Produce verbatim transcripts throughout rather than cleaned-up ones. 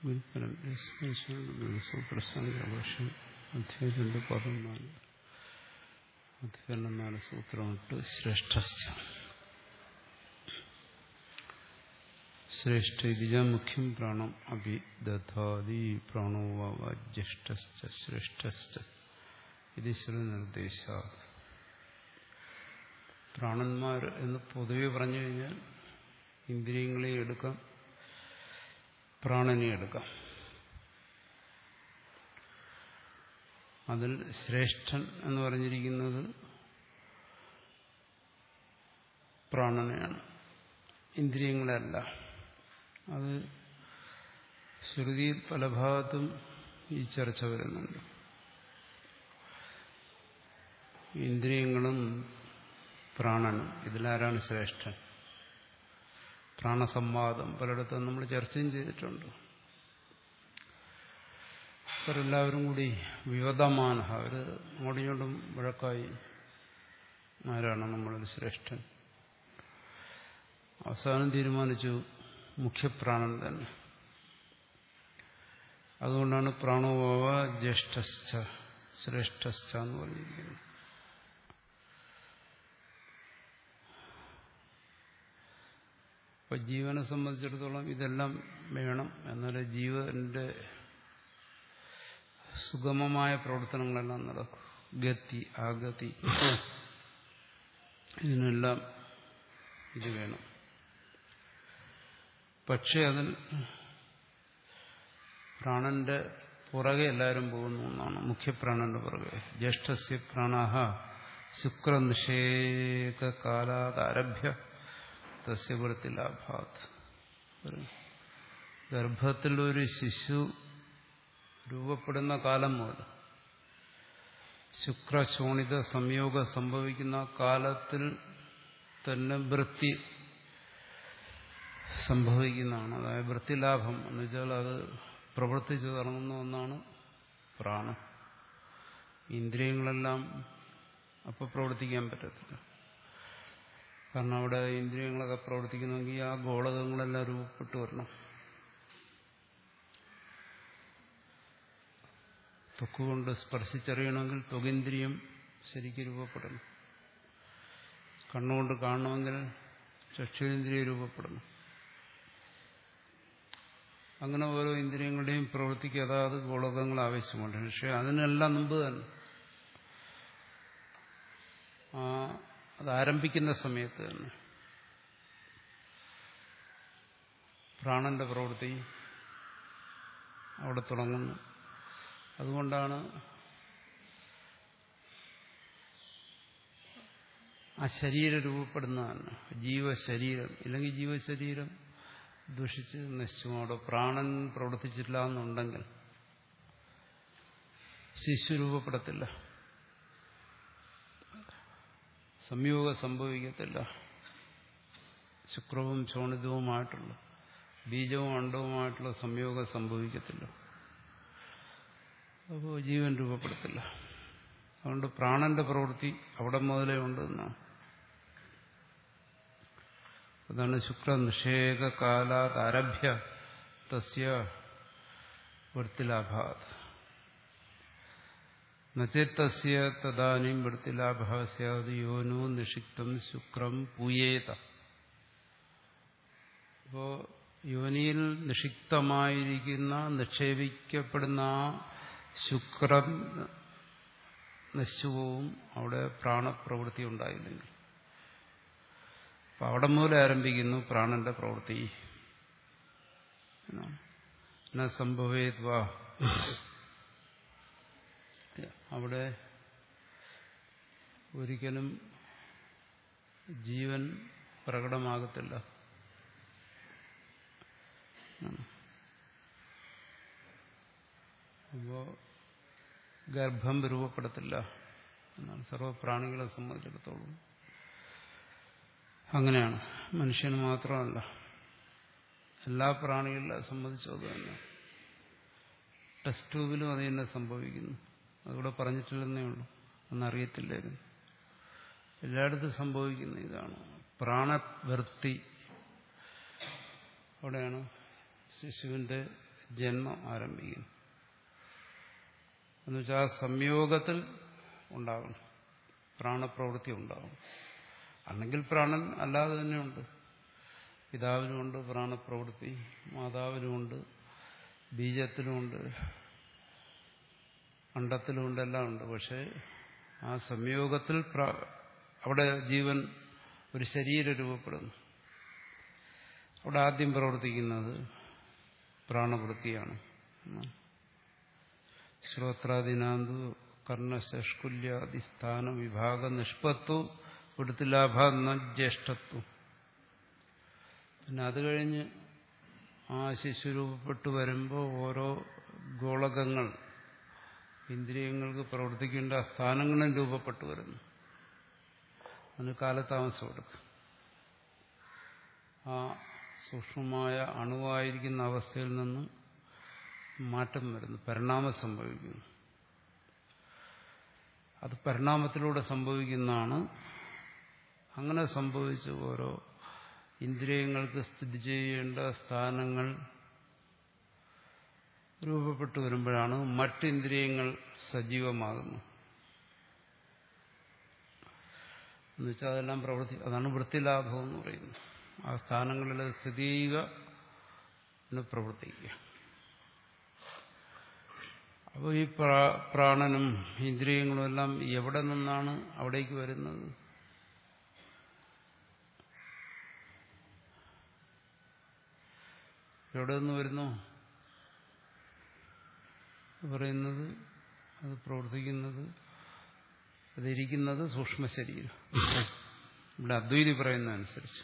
സൂത്രസംഘർഷം അധ്യായം രണ്ട് പതിനാല് അധികരണം നാല് സൂത്രമിട്ട് ശ്രേഷ്ഠസ്ഥ ശ്രേഷ്ഠ ഇതിജ മുഖ്യം പ്രാണം അഭിദധാതി പ്രാണോ വാ ജ്യേഷ്ഠസ്ഥ ശ്രേഷ്ഠസ്ഥ ഇത് നിർദ്ദേശ. പ്രാണന്മാർ എന്ന് പൊതുവെ പറഞ്ഞു കഴിഞ്ഞാൽ ഇന്ദ്രിയങ്ങളെ എടുക്കാം, പ്രാണനെ എടുക്കാം. അതിൽ ശ്രേഷ്ഠൻ എന്ന് പറഞ്ഞിരിക്കുന്നത് പ്രാണനെയാണ്, ഇന്ദ്രിയങ്ങളല്ല. അത് ശ്രുതിയിൽ പല ഭാഗത്തും ഈ ചർച്ച വരുന്നുണ്ട്. ഇന്ദ്രിയങ്ങളും പ്രാണനും ഇതിലാരാണ് ശ്രേഷ്ഠൻ? പ്രാണസംവാദം പലയിടത്തും നമ്മൾ ചർച്ചയും ചെയ്തിട്ടുണ്ട്. അവരെല്ലാവരും കൂടി വിവദമാന, അവർ അങ്ങോട്ടും വഴക്കായി ആരാണ് നമ്മളിൽ ശ്രേഷ്ഠൻ. അവസാനം തീരുമാനിച്ചു മുഖ്യപ്രാണൻ തന്നെ. അതുകൊണ്ടാണ് പ്രാണോവ ജ്യേഷ്ഠസ്ഥ ശ്രേഷ്ഠസ്ഥ എന്ന് പറഞ്ഞിരിക്കുന്നത്. അപ്പൊ ജീവനെ സംബന്ധിച്ചിടത്തോളം ഇതെല്ലാം വേണം, എന്നാലേ ജീവന്റെ സുഗമമായ പ്രവർത്തനങ്ങളെല്ലാം നടക്കും. ഗതി ആഗതി ഇതിനെല്ലാം ഇത് വേണം. പക്ഷെ അതിൽ പ്രാണന്റെ പുറകെ എല്ലാവരും പോകുന്നു എന്നാണ്. മുഖ്യപ്രാണന്റെ പുറകെ ജ്യേഷ്ഠസ്യ പ്രാണാഹ ശുക്രനിഷേകകാലാദാരഭ്യ തസ്യ വൃത്തിലാഭാത്. ഗർഭത്തിൽ ഒരു ശിശു രൂപപ്പെടുന്ന കാലം മുതൽ ശുക്രശോണിത സംയോഗം സംഭവിക്കുന്ന കാലത്തിൽ തന്നെ വൃത്തി സംഭവിക്കുന്നതാണ്. അതായത് വൃത്തിലാഭം എന്ന് വെച്ചാൽ അത് പ്രവർത്തിച്ചു തുടങ്ങുന്ന ഒന്നാണ് പ്രാണൻ. ഇന്ദ്രിയങ്ങളെല്ലാം അപ്പോൾ പ്രവർത്തിക്കാൻ പറ്റത്തില്ല. കാരണം അവിടെ ഇന്ദ്രിയങ്ങളൊക്കെ പ്രവർത്തിക്കണമെങ്കിൽ ആ ഗോളകങ്ങളെല്ലാം രൂപപ്പെട്ടു വരണം. ത്വക്കുകൊണ്ട് സ്പർശിച്ചറിയണമെങ്കിൽ ത്വകേന്ദ്രിയം ശരിക്കും രൂപപ്പെടണം. കണ്ണുകൊണ്ട് കാണണമെങ്കിൽ ചക്ഷുരേന്ദ്രിയം രൂപപ്പെടണം. അങ്ങനെ ഓരോ ഇന്ദ്രിയങ്ങളുടെയും പ്രവൃത്തിക്ക് അതാത് ഗോളകങ്ങൾ ആവശ്യമുണ്ട്. പക്ഷെ അതിനെല്ലാം മുമ്പ് തന്നെ ആ അതാരംഭിക്കുന്ന സമയത്ത് തന്നെ പ്രാണന്റെ പ്രവൃത്തി അവിടെ തുടങ്ങുന്നു. അതുകൊണ്ടാണ് ആ ശരീരം രൂപപ്പെടുന്നതാണ് ജീവശരീരം. ഇല്ലെങ്കിൽ ജീവശരീരം ദുഷിച്ച് നശിച്ചു. അവിടെ പ്രാണൻ പ്രവർത്തിച്ചില്ല എന്നുണ്ടെങ്കിൽ ശിശു രൂപപ്പെടത്തില്ല, സംയോഗം സംഭവിക്കത്തില്ല. ശുക്രവും ചോണിതവുമായിട്ടുള്ള ബീജവും അണ്ടവുമായിട്ടുള്ള സംയോഗം സംഭവിക്കത്തില്ല. അപ്പോൾ ജീവൻ രൂപപ്പെടത്തില്ല. അതുകൊണ്ട് പ്രാണന്റെ പ്രവൃത്തി അവിടെ മുതലേ ഉണ്ടെന്നാണ്. അതാണ് ശുക്രനിഷേകകാലാദാരഭ്യ തസ്യ വൃത്തിലാഭാത്. നചേത്തസ്യ തദാനീം വൃത്തിലാഭഃ സ്യാദ് യോനോ നിഷിക്തം ശുക്രം പൂയേത. അപ്പോ യോനിയിൽ നിഷിക്തമായിരിക്കുന്ന നിക്ഷേപിക്കപ്പെടുന്ന ആ ശുക്രം നശിച്ചുപോവും അവിടെ പ്രാണപ്രവൃത്തി ഉണ്ടായില്ലെങ്കിൽ. അപ്പൊ അവിടെ മുതൽ ആരംഭിക്കുന്നു പ്രാണന്റെ പ്രവൃത്തി. സംഭവേത്വാ അവിടെ ഒരിക്കലും ജീവൻ പ്രകടമാകത്തില്ല. അപ്പോ ഗർഭം രൂപപ്പെടത്തില്ല എന്നാണ് സർവപ്രാണികളെ സംബന്ധിച്ചിടത്തോളം. അങ്ങനെയാണ്. മനുഷ്യന് മാത്രമല്ല, എല്ലാ പ്രാണികളെ സംബന്ധിച്ചും അത് തന്നെ. ടെസ്റ്റ് ട്യൂബിലും അത് തന്നെ സംഭവിക്കുന്നു. അതിവിടെ പറഞ്ഞിട്ടില്ലെന്നേ ഉള്ളൂ, ഒന്നറിയത്തില്ലായിരുന്നു. എല്ലായിടത്തും സംഭവിക്കുന്ന ഇതാണ് പ്രാണവൃത്തി. അവിടെയാണ് ശിശുവിന്റെ ജന്മം ആരംഭിക്കുന്നു. എന്നുവെച്ചാൽ ആ സംയോഗത്തിൽ ഉണ്ടാകും, പ്രാണപ്രവൃത്തി ഉണ്ടാകും. അല്ലെങ്കിൽ പ്രാണൻ അല്ലാതെ തന്നെയുണ്ട്. പിതാവിനുമുണ്ട് പ്രാണപ്രവൃത്തി, മാതാവിനുമുണ്ട്, ബീജത്തിലുമുണ്ട്, അണ്ഡത്തിലുമുണ്ട്, എല്ലാം ഉണ്ട്. പക്ഷെ ആ സംയോഗത്തിൽ അവിടെ ജീവൻ ഒരു ശരീരം രൂപപ്പെടുന്നു. അവിടെ ആദ്യം പ്രവർത്തിക്കുന്നത് പ്രാണവൃത്തിയാണ്. ശ്രോത്രാദിനാന്തു കർണശഷ്കുല്യാദിസ്ഥാന വിഭാഗ നിഷ്പത്തു വൃത്തിലാഭ ജ്യേഷ്ഠത്വം. പിന്നെ അത് കഴിഞ്ഞ് ആ ശിശു രൂപപ്പെട്ടു വരുമ്പോൾ ഓരോ ഗോളകങ്ങൾ ഇന്ദ്രിയങ്ങൾക്ക് പ്രവർത്തിക്കേണ്ട ആ സ്ഥാനങ്ങളും രൂപപ്പെട്ടു വരുന്നു. അതിന് കാലതാമസം എടുക്കും. ആ സൂക്ഷ്മമായ അണുവായിരിക്കുന്ന അവസ്ഥയിൽ നിന്ന് മാറ്റം വരുന്നു, പരിണാമം സംഭവിക്കുന്നു. അത് പരിണാമത്തിലൂടെ സംഭവിക്കുന്നതാണ്. അങ്ങനെ സംഭവിച്ച് ഓരോ ഇന്ദ്രിയങ്ങൾക്ക് സ്ഥിതി ചെയ്യേണ്ട സ്ഥാനങ്ങൾ രൂപപ്പെട്ടു വരുമ്പോഴാണ് മറ്റിന്ദ്രിയങ്ങൾ സജീവമാകുന്നത്. എന്നുവെച്ചാൽ അതെല്ലാം പ്രവൃത്തി, അതാണ് വൃത്തിലാഭം എന്ന് പറയുന്നത്. ആ സ്ഥാനങ്ങളിൽ സ്ഥിതി ചെയ്യുക, പ്രവർത്തിക്കുക. അപ്പോൾ ഈ പ്രാണനും ഇന്ദ്രിയങ്ങളും എല്ലാം എവിടെ നിന്നാണ് അവിടേക്ക് വരുന്നത്? എവിടെ നിന്ന് വരുന്നു പറയുന്നത്? അത് പ്രവർത്തിക്കുന്നത്, അതിരിക്കുന്നത് സൂക്ഷ്മ ശരീരം. ഇവിടെ അദ്വൈതി പറയുന്ന അനുസരിച്ച്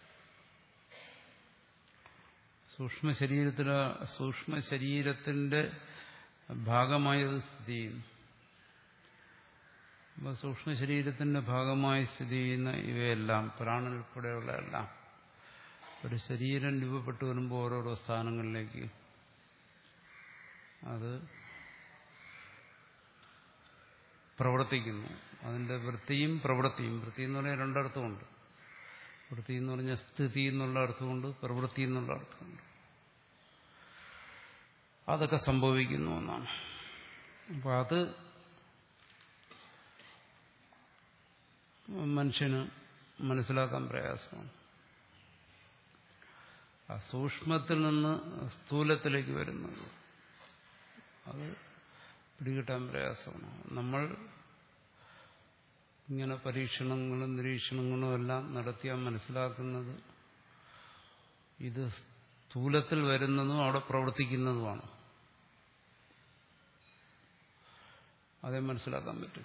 സൂക്ഷ്മ ശരീരത്തില സൂക്ഷ്മ ശരീരത്തിന്റെ ഭാഗമായി അത് സ്ഥിതി ചെയ്യുന്നു. അപ്പോൾ സൂക്ഷ്മ ശരീരത്തിന്റെ ഭാഗമായി സ്ഥിതി ചെയ്യുന്ന ഇവയെല്ലാം, പ്രാണൻ ഉൾപ്പെടെയുള്ള എല്ലാം, ഒരു ശരീരം രൂപപ്പെട്ടു വരുമ്പോൾ ഓരോരോ സ്ഥാനങ്ങളിലേക്ക് അത് പ്രവർത്തിക്കുന്നു. അതിന്റെ വൃത്തിയും പ്രവൃത്തിയും, വൃത്തി എന്ന് പറഞ്ഞാൽ രണ്ടർത്ഥമുണ്ട്. വൃത്തി എന്ന് പറഞ്ഞാൽ സ്ഥിതി എന്നുള്ള അർത്ഥമുണ്ട്, പ്രവൃത്തി എന്നുള്ള അർത്ഥമുണ്ട്. അതൊക്കെ സംഭവിക്കുന്നു എന്നാണ്. അപ്പം അത് മനുഷ്യന് മനസ്സിലാക്കാൻ പ്രയാസമാണ്. ആ സൂക്ഷ്മത്തിൽ നിന്ന് സ്ഥൂലത്തിലേക്ക് വരുന്നത് അത് പിടികിട്ടാൻ പ്രയാസമാണ്. നമ്മൾ ഇങ്ങനെ പരീക്ഷണങ്ങളും നിരീക്ഷണങ്ങളും എല്ലാം നടത്തിയാൽ മനസ്സിലാക്കുന്നത് ഇത് സ്ഥൂലത്തിൽ വരുന്നതും അവിടെ പ്രവർത്തിക്കുന്നതുമാണ്. അതേ മനസ്സിലാക്കാൻ പറ്റും.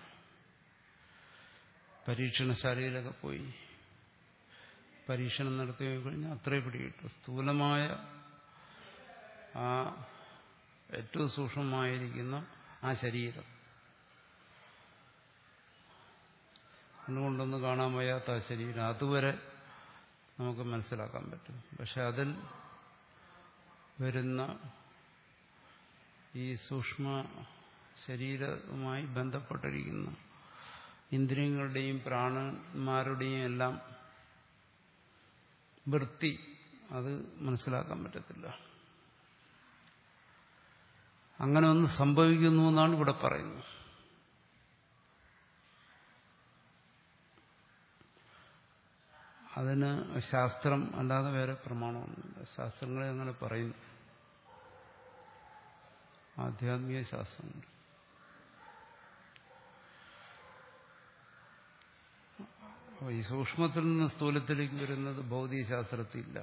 പരീക്ഷണശാലയിലൊക്കെ പോയി പരീക്ഷണം നടത്തി കഴിഞ്ഞാൽ അത്രേ പിടികിട്ടും. സ്ഥൂലമായ ആ ഏറ്റവും സൂക്ഷ്മമായിരിക്കുന്ന ആ ശരീരം, അതുകൊണ്ടൊന്നും കാണാൻ വയ്യാത്ത ആ ശരീരം, അതുവരെ നമുക്ക് മനസ്സിലാക്കാൻ പറ്റും. പക്ഷെ അതിൽ വരുന്ന ഈ സൂക്ഷ്മ ശരീരവുമായി ബന്ധപ്പെട്ടിരിക്കുന്ന ഇന്ദ്രിയങ്ങളുടെയും പ്രാണന്മാരുടെയും എല്ലാം വൃത്തി അത് മനസ്സിലാക്കാൻ പറ്റത്തില്ല. അങ്ങനെ ഒന്ന് സംഭവിക്കുന്നു എന്നാണ് ഇവിടെ പറയുന്നത്. അതിന് ശാസ്ത്രം അല്ലാതെ വേറെ പ്രമാണമൊന്നുമില്ല. ശാസ്ത്രങ്ങളെ അങ്ങനെ പറയുന്നു, ആധ്യാത്മിക ശാസ്ത്രങ്ങൾ. ഈ സൂക്ഷ്മത്തിൽ നിന്ന് സ്ഥൂലത്തിലേക്ക് വരുന്നത് ഭൗതികശാസ്ത്രത്തിലില്ല.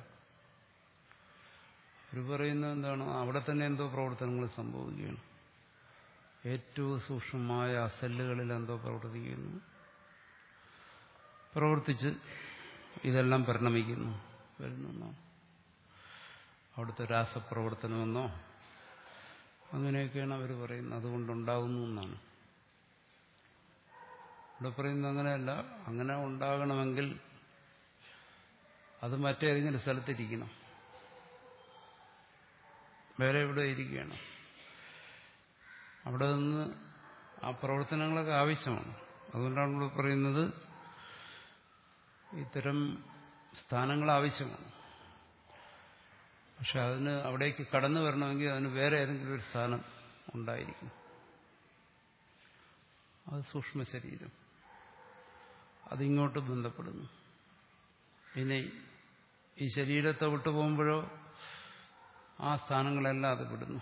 അവർ പറയുന്നത് എന്താണ്? അവിടെ തന്നെ എന്തോ പ്രവർത്തനങ്ങൾ സംഭവിക്കുകയാണ്. ഏറ്റവും സൂക്ഷ്മമായ സെല്ലുകളിൽ എന്തോ പ്രവർത്തിക്കുന്നു, പ്രവർത്തിച്ച് ഇതെല്ലാം പരിണമിക്കുന്നു വരുന്നെന്നോ, അവിടുത്തെ രാസപ്രവർത്തനമെന്നോ അങ്ങനെയൊക്കെയാണ് അവർ പറയുന്നത്. അതുകൊണ്ടുണ്ടാകുന്നു എന്നാണ് ഇവിടെ പറയുന്നത്. അങ്ങനെയല്ല. അങ്ങനെ ഉണ്ടാകണമെങ്കിൽ അത് മറ്റേതെങ്കിലും സ്ഥലത്തിരിക്കണം, വേറെ എവിടെ ഇരിക്കുകയാണ്. അവിടെ നിന്ന് ആ പ്രവർത്തനങ്ങളൊക്കെ ആവശ്യമാണ്. അതുകൊണ്ടാണ് ഇവിടെ പറയുന്നത് ഇത്തരം സ്ഥാനങ്ങൾ ആവശ്യമാണ്. പക്ഷെ അതിന് അവിടേക്ക് കടന്നു വരണമെങ്കിൽ അതിന് വേറെ ഏതെങ്കിലും ഒരു സ്ഥാനം ഉണ്ടായിരിക്കും. അത് സൂക്ഷ്മ ശരീരം. അതിങ്ങോട്ട് ബന്ധപ്പെടുന്നു. പിന്നെ ഈ ശരീരത്തെ വിട്ടു പോകുമ്പോഴോ ആ സ്ഥാനങ്ങളെല്ലാം അത് വിടുന്നു,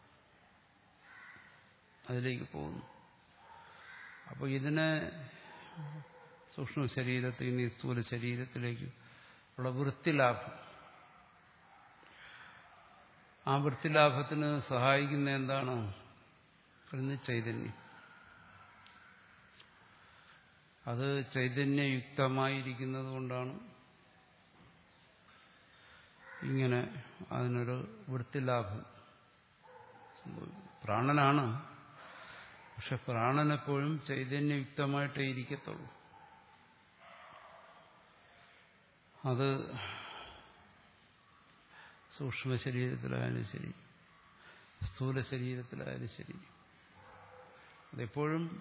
അതിലേക്ക് പോകുന്നു. അപ്പോൾ ഇതിനെ സൂക്ഷ്മ ശരീരത്തിൽ നിന്ന് സ്ഥൂല ശരീരത്തിലേക്ക് ഉള്ള വൃത്തിലാഭം, ആ വൃത്തിലാഭത്തിന് സഹായിക്കുന്ന എന്താണ്? പറയുന്നത് ചൈതന്യം. അത് ചൈതന്യയുക്തമായിരിക്കുന്നത് കൊണ്ടാണ് ഇങ്ങനെ അതിനൊരു വൃത്തിലാഭം സംഭവിക്കും. പ്രാണനാണ്, പക്ഷെ പ്രാണനെപ്പോഴും ചൈതന്യയുക്തമായിട്ടേ ഇരിക്കത്തുള്ളൂ. അത് സൂക്ഷ്മ ശരീരത്തിലായാലും ശരി, സ്ഥൂല ശരീരത്തിലായാലും ശരി, അതെപ്പോഴും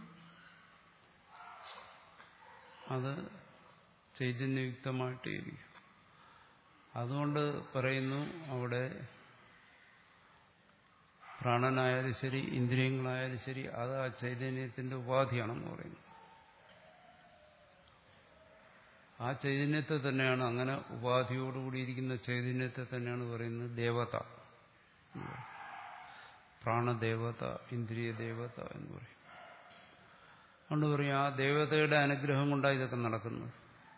അത് ചൈതന്യയുക്തമായിട്ടേ ഇരിക്കും. അതുകൊണ്ട് പറയുന്നു അവിടെ പ്രാണനായാലും ശരി, ഇന്ദ്രിയങ്ങളായാലും ശരി, അത് ആ ചൈതന്യത്തിന്റെ ഉപാധിയാണെന്ന് പറയുന്നു. ആ ചൈതന്യത്തെ തന്നെയാണ്, അങ്ങനെ ഉപാധിയോടുകൂടിയിരിക്കുന്ന ചൈതന്യത്തെ തന്നെയാണ് പറയുന്നത് ദേവത. പ്രാണദേവത, ഇന്ദ്രിയ ദേവത എന്ന് പറയും. അതുകൊണ്ട് പറയും ആ ദേവതയുടെ അനുഗ്രഹം കൊണ്ടാണ് ഇതൊക്കെ നടക്കുന്നത്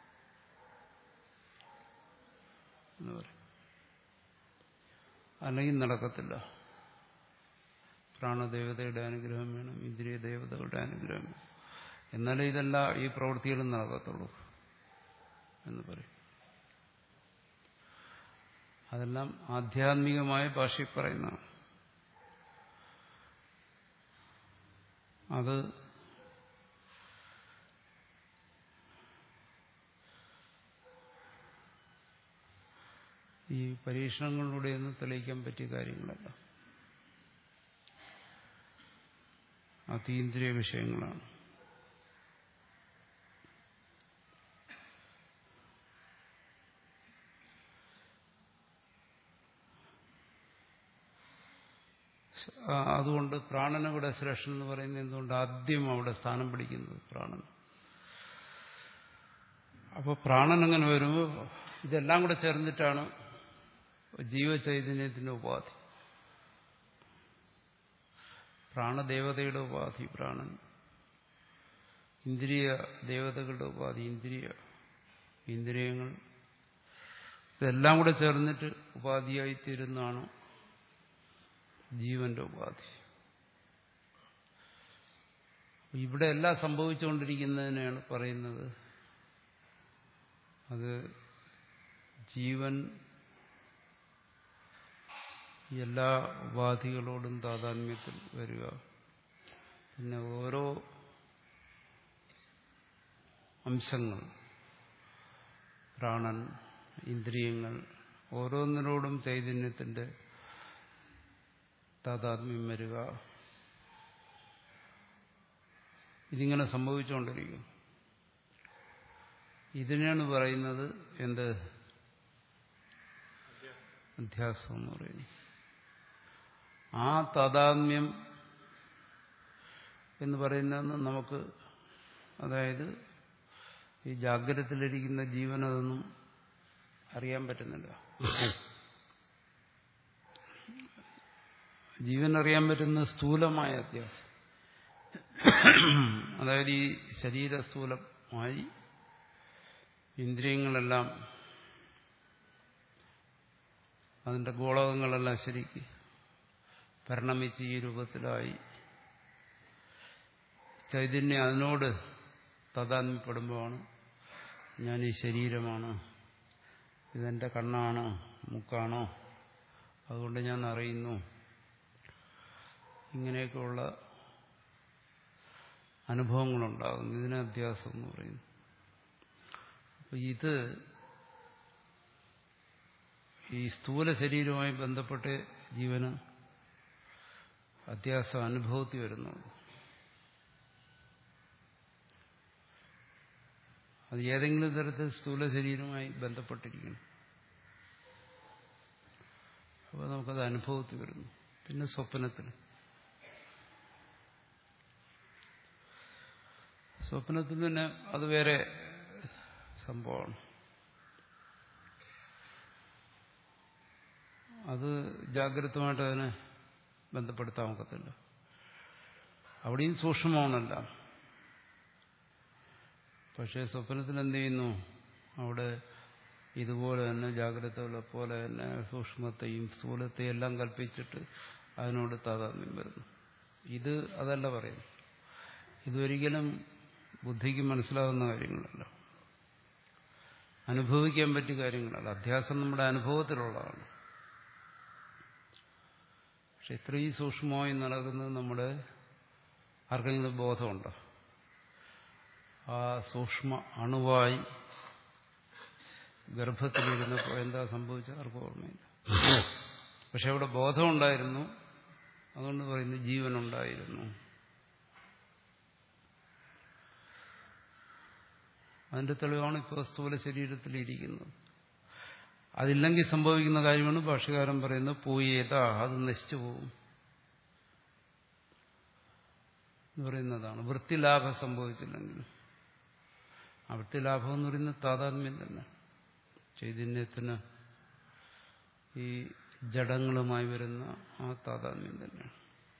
എന്ന് പറയും. അല്ലെങ്കിൽ നടക്കത്തില്ല. പ്രാണദേവതയുടെ അനുഗ്രഹം വേണം, ഇന്ദ്രിയ ദേവതകളുടെ അനുഗ്രഹം വേണം, എന്നാലേ ഇതെല്ലാം ഈ പ്രവൃത്തികളും നടക്കത്തുള്ളൂ എന്ന് പറയും. അതെല്ലാം ആധ്യാത്മികമായ ഭാഷയിൽ പറയുന്നതാണ്. അത് ഈ പരീക്ഷണങ്ങളിലൂടെയൊന്നും തെളിയിക്കാൻ പറ്റിയ കാര്യങ്ങളല്ല, അതീന്ദ്രിയ വിഷയങ്ങളാണ്. അതുകൊണ്ട് പ്രാണനവിടെ ശ്രേഷ്ഠൻ എന്ന് പറയുന്നത് എന്തുകൊണ്ട്? ആദ്യം അവിടെ സ്ഥാനം പിടിക്കുന്നത് പ്രാണൻ. അപ്പോൾ പ്രാണൻ അങ്ങനെ വരുമ്പോൾ ഇതെല്ലാം കൂടെ ചേർന്നിട്ടാണ് ജീവചൈതന്യത്തിന്റെ ഉപാധി. പ്രാണദേവതയുടെ ഉപാധി പ്രാണൻ, ഇന്ദ്രിയ ദേവതകളുടെ ഉപാധി ഇന്ദ്രിയ ഇന്ദ്രിയങ്ങൾ, ഇതെല്ലാം കൂടെ ചേർന്നിട്ട് ഉപാധിയായിത്തീരുന്നതാണ് ജീവന്റെ ഉപാധി. ഇവിടെ എല്ലാം സംഭവിച്ചുകൊണ്ടിരിക്കുന്നതിനെയാണ് പറയുന്നത് അത് ജീവൻ എല്ലാ ഉപാധികളോടും താതാത്മ്യത്തിൽ വരിക, പിന്നെ ഓരോ അംശങ്ങൾ, പ്രാണൻ, ഇന്ദ്രിയങ്ങൾ, ഓരോന്നിനോടും ചൈതന്യത്തിന്റെ താതാത്മ്യം വരിക, ഇതിങ്ങനെ സംഭവിച്ചുകൊണ്ടിരിക്കും. ഇതിനെയാണ് പറയുന്നത് എന്ത്? അധ്യാസം എന്ന് പറയുന്നു. ആ താതാത്മ്യം എന്ന് പറയുന്നത് നമുക്ക്, അതായത് ഈ ജാഗ്രതത്തിലിരിക്കുന്ന ജീവനതൊന്നും അറിയാൻ പറ്റുന്നില്ല. ജീവൻ അറിയാൻ പറ്റുന്ന സ്ഥൂലമായ അധ്യാസം, അതായത് ഈ ശരീര സ്ഥൂലമായി ഇന്ദ്രിയങ്ങളെല്ലാം, അതിന്റെ ഗോളകങ്ങളെല്ലാം ശരിക്ക് പരിണമിച്ച് ഈ രൂപത്തിലായി ചൈതന്യം അതിനോട് താതാത്മ്യപ്പെടുമ്പോഴാണ് ഞാൻ ഈ ശരീരമാണ്, ഇതെന്റെ കണ്ണാണ്, മൂക്കാണോ, അതുകൊണ്ട് ഞാൻ അറിയുന്നു, ഇങ്ങനെയൊക്കെയുള്ള അനുഭവങ്ങളുണ്ടാകുന്നു. ഇതിനെ അധ്യാസം എന്ന് പറയുന്നു. അപ്പൊ ഇത് ഈ സ്ഥൂല ശരീരവുമായി ബന്ധപ്പെട്ട് ജീവന് അധ്യാസം അനുഭവത്തിൽ വരുന്നുള്ളൂ. അത് ഏതെങ്കിലും തരത്തിൽ സ്ഥൂല ശരീരവുമായി ബന്ധപ്പെട്ടിരിക്കണം. അപ്പോൾ നമുക്കത് അനുഭവത്തിൽ വരുന്നു. പിന്നെ സ്വപ്നത്തിൽ സ്വപ്നത്തിൽ തന്നെ അത് വേറെ സംഭവമാണ്. അത് ജാഗ്രതമായിട്ട് അതിനെ ബന്ധപ്പെടുത്താൻ ഒക്കത്തില്ല. അവിടെയും സൂക്ഷ്മമാണല്ല. പക്ഷേ സ്വപ്നത്തിൽ എന്ത് ചെയ്യുന്നു? അവിടെ ഇതുപോലെ തന്നെ ജാഗ്രതകളെ പോലെ തന്നെ സൂക്ഷ്മത്തെയും സ്ഥൂലത്തെയും എല്ലാം കൽപ്പിച്ചിട്ട് അതിനോട് താതാത്മ്യം വരുന്നു. ഇത് അതല്ല പറയുന്നു. ഇതൊരിക്കലും ബുദ്ധിക്ക് മനസ്സിലാകുന്ന കാര്യങ്ങളല്ല, അനുഭവിക്കാൻ പറ്റിയ കാര്യങ്ങളല്ല. അധ്യാസം നമ്മുടെ അനുഭവത്തിലുള്ളതാണ്. പക്ഷെ ഇത്രയും സൂക്ഷ്മമായി നടക്കുന്നത് നമ്മുടെ ആർക്കെങ്കിലും ബോധമുണ്ടോ? ആ സൂക്ഷ്മ അണുവായി ഗർഭത്തിലിരുന്നപ്പോൾ എന്താ സംഭവിച്ചത് ആർക്കും ഓർമ്മയില്ല. പക്ഷെ അവിടെ ബോധമുണ്ടായിരുന്നു. അതുകൊണ്ട് പറയുന്നു ജീവനുണ്ടായിരുന്നു. അതിന്റെ തെളിവാണ് ഇപ്പോൾ സ്ഥൂല ശരീരത്തിലിരിക്കുന്നത്. അതില്ലെങ്കിൽ സംഭവിക്കുന്ന കാര്യമാണ് ഭാഷ്യകാരൻ പറയുന്നത് പോയേതാ, അത് നശിച്ചു പോകും എന്ന് പറയുന്നതാണ്. വൃത്തിലാഭം സംഭവിച്ചില്ലെങ്കിൽ, ആ വൃത്തിലാഭം എന്ന് പറയുന്നത് താതാത്മ്യം തന്നെ. ചൈതന്യത്തിന് ഈ ജഡങ്ങളുമായി വരുന്ന ആ താതാത്മ്യം തന്നെയാണ്.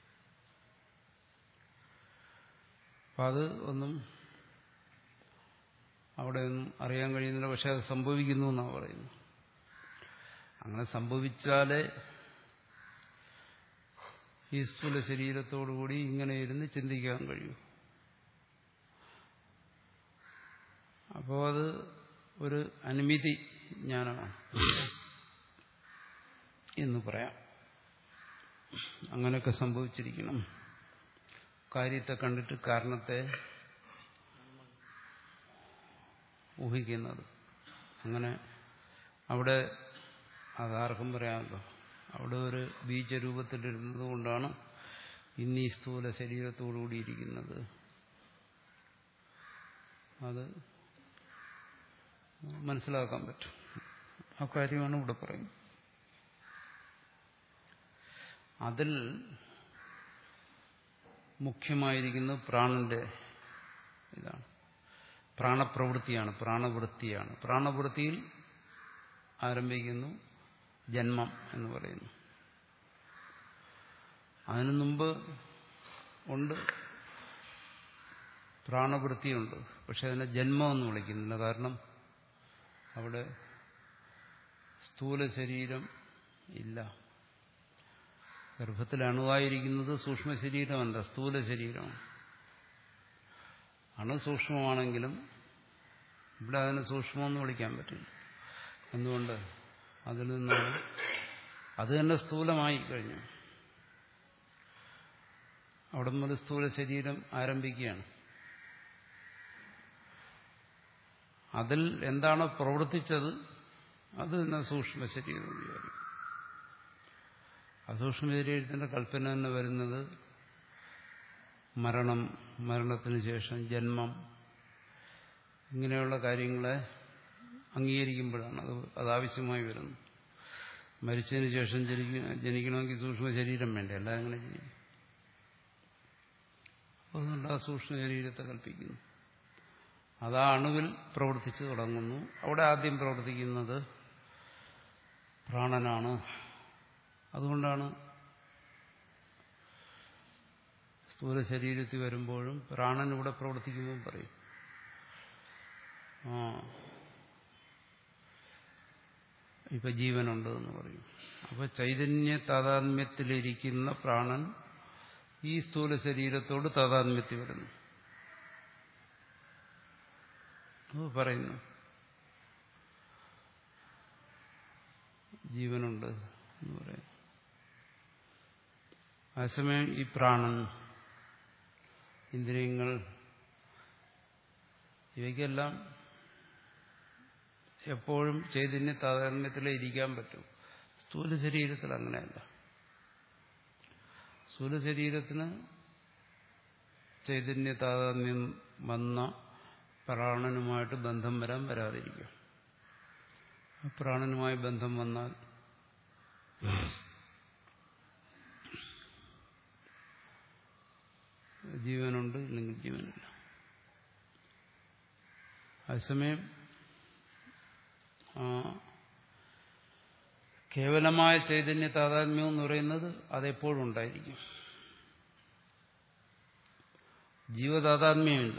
അപ്പം അത് ഒന്നും അവിടെ ഒന്നും അറിയാൻ കഴിയുന്നില്ല. പക്ഷെ അത് സംഭവിക്കുന്നു എന്നാണ് പറയുന്നത്. അങ്ങനെ സംഭവിച്ചാലേ ഈ സ്ഥൂല ശരീരത്തോടുകൂടി ഇങ്ങനെ ഇരുന്ന് ചിന്തിക്കാൻ കഴിയൂ. അപ്പോൾ അത് ഒരു അനുമിതി ജ്ഞാനമാണ് എന്ന് പറയാം. അങ്ങനെയൊക്കെ സംഭവിച്ചിരിക്കണം. കാര്യത്തെ കണ്ടിട്ട് കാരണത്തെ ഊഹിക്കുന്നത്. അങ്ങനെ അവിടെ അതാർക്കും പറയാമല്ലോ. അവിടെ ഒരു ബീജരൂപത്തിലിരുന്നത് കൊണ്ടാണ് ഇന്ന് ഈ സ്ഥൂല ശരീരത്തോടുകൂടി ഇരിക്കുന്നത്. അത് മനസ്സിലാക്കാൻ പറ്റും. ആ കാര്യമാണ് ഇവിടെ പറയുന്നത്. അതിൽ മുഖ്യമായിരിക്കുന്നത് പ്രാണന്റെ ഇതാണ്. പ്രാണപ്രവൃത്തിയാണ്, പ്രാണവൃത്തിയാണ്. പ്രാണവൃത്തിയിൽ ആരംഭിക്കുന്നു ജന്മം എന്ന് പറയുന്നു. അതിനു മുമ്പ് ഉണ്ട്, പ്രാണവൃത്തിയുണ്ട്. പക്ഷെ അതിനെ ജന്മമെന്ന് വിളിക്കുന്നില്ല. കാരണം അവിടെ സ്ഥൂല ശരീരം ഇല്ല. ഗർഭത്തിൽ അണുവായിരിക്കുന്നത് സൂക്ഷ്മ ശരീരമല്ല, സ്ഥൂല ശരീരമാണ്. അണു സൂക്ഷ്മമാണെങ്കിലും ഇവിടെ അതിനെ സൂക്ഷ്മമെന്ന് വിളിക്കാൻ പറ്റില്ല. എന്തുകൊണ്ട്? അതിൽ നിന്നാണ് അത് തന്നെ സ്ഥൂലമായി കഴിഞ്ഞു. അവിടെ മുതൽ സ്ഥൂല ശരീരം ആരംഭിക്കുകയാണ്. അതിൽ എന്താണോ പ്രവർത്തിച്ചത് അത് തന്നെ സൂക്ഷ്മ ശരീരം വിചാരിക്കും. അസൂക്ഷ്മ ശരീരത്തിന്റെ കൽപ്പന തന്നെ വരുന്നത് മരണം, മരണത്തിന് ശേഷം ജന്മം, ഇങ്ങനെയുള്ള കാര്യങ്ങളെ അംഗീകരിക്കുമ്പോഴാണ് അത് അതാവശ്യമായി വരുന്നത്. മരിച്ചതിന് ശേഷം ജനിക്കണമെങ്കിൽ സൂക്ഷ്മ ശരീരം വേണ്ടേ? അല്ല അങ്ങനെ ജനിക്കും. അതുകൊണ്ട് ആ സൂക്ഷ്മ ശരീരത്തെ കൽപ്പിക്കുന്നു. അതാ അണുവിൽ പ്രവർത്തിച്ചു തുടങ്ങുന്നു. അവിടെ ആദ്യം പ്രവർത്തിക്കുന്നത് പ്രാണനാണ്. അതുകൊണ്ടാണ് സ്ഥൂല ശരീരത്തിൽ വരുമ്പോഴും പ്രാണൻ ഇവിടെ പ്രവർത്തിക്കുമ്പോൾ പറയും ആ ഇപ്പൊ ജീവനുണ്ട് എന്ന് പറയും. അപ്പൊ ചൈതന്യ താതാത്മ്യത്തിലിരിക്കുന്ന പ്രാണൻ ഈ സ്ഥൂല ശരീരത്തോട് താതാത്മ്യത്തിൽ വരുന്നു. അത് പറയുന്നു ജീവനുണ്ട് എന്ന് പറയുന്നു. അതേസമയം ഈ പ്രാണൻ, ഇന്ദ്രിയങ്ങൾ, ഇവയ്ക്കെല്ലാം എപ്പോഴും ചൈതന്യ താതാത്മ്യത്തിലേ ഇരിക്കാൻ പറ്റും. സ്ഥൂല ശരീരത്തിൽ അങ്ങനെയല്ല. സ്ഥൂല ശരീരത്തിന് ചൈതന്യ താതാത്മ്യം വന്ന പ്രാണനുമായിട്ട് ബന്ധം വരാൻ വരാതിരിക്കും. പ്രാണനുമായി ബന്ധം വന്നാൽ ജീവനുണ്ട്, ഇല്ലെങ്കിൽ ജീവനില്ല. അതേസമയം കേവലമായ ചൈതന്യ താതാത്മ്യം എന്ന് പറയുന്നത് അതെപ്പോഴും ഉണ്ടായിരിക്കും. ജീവതാതാത്മ്യമില്ല.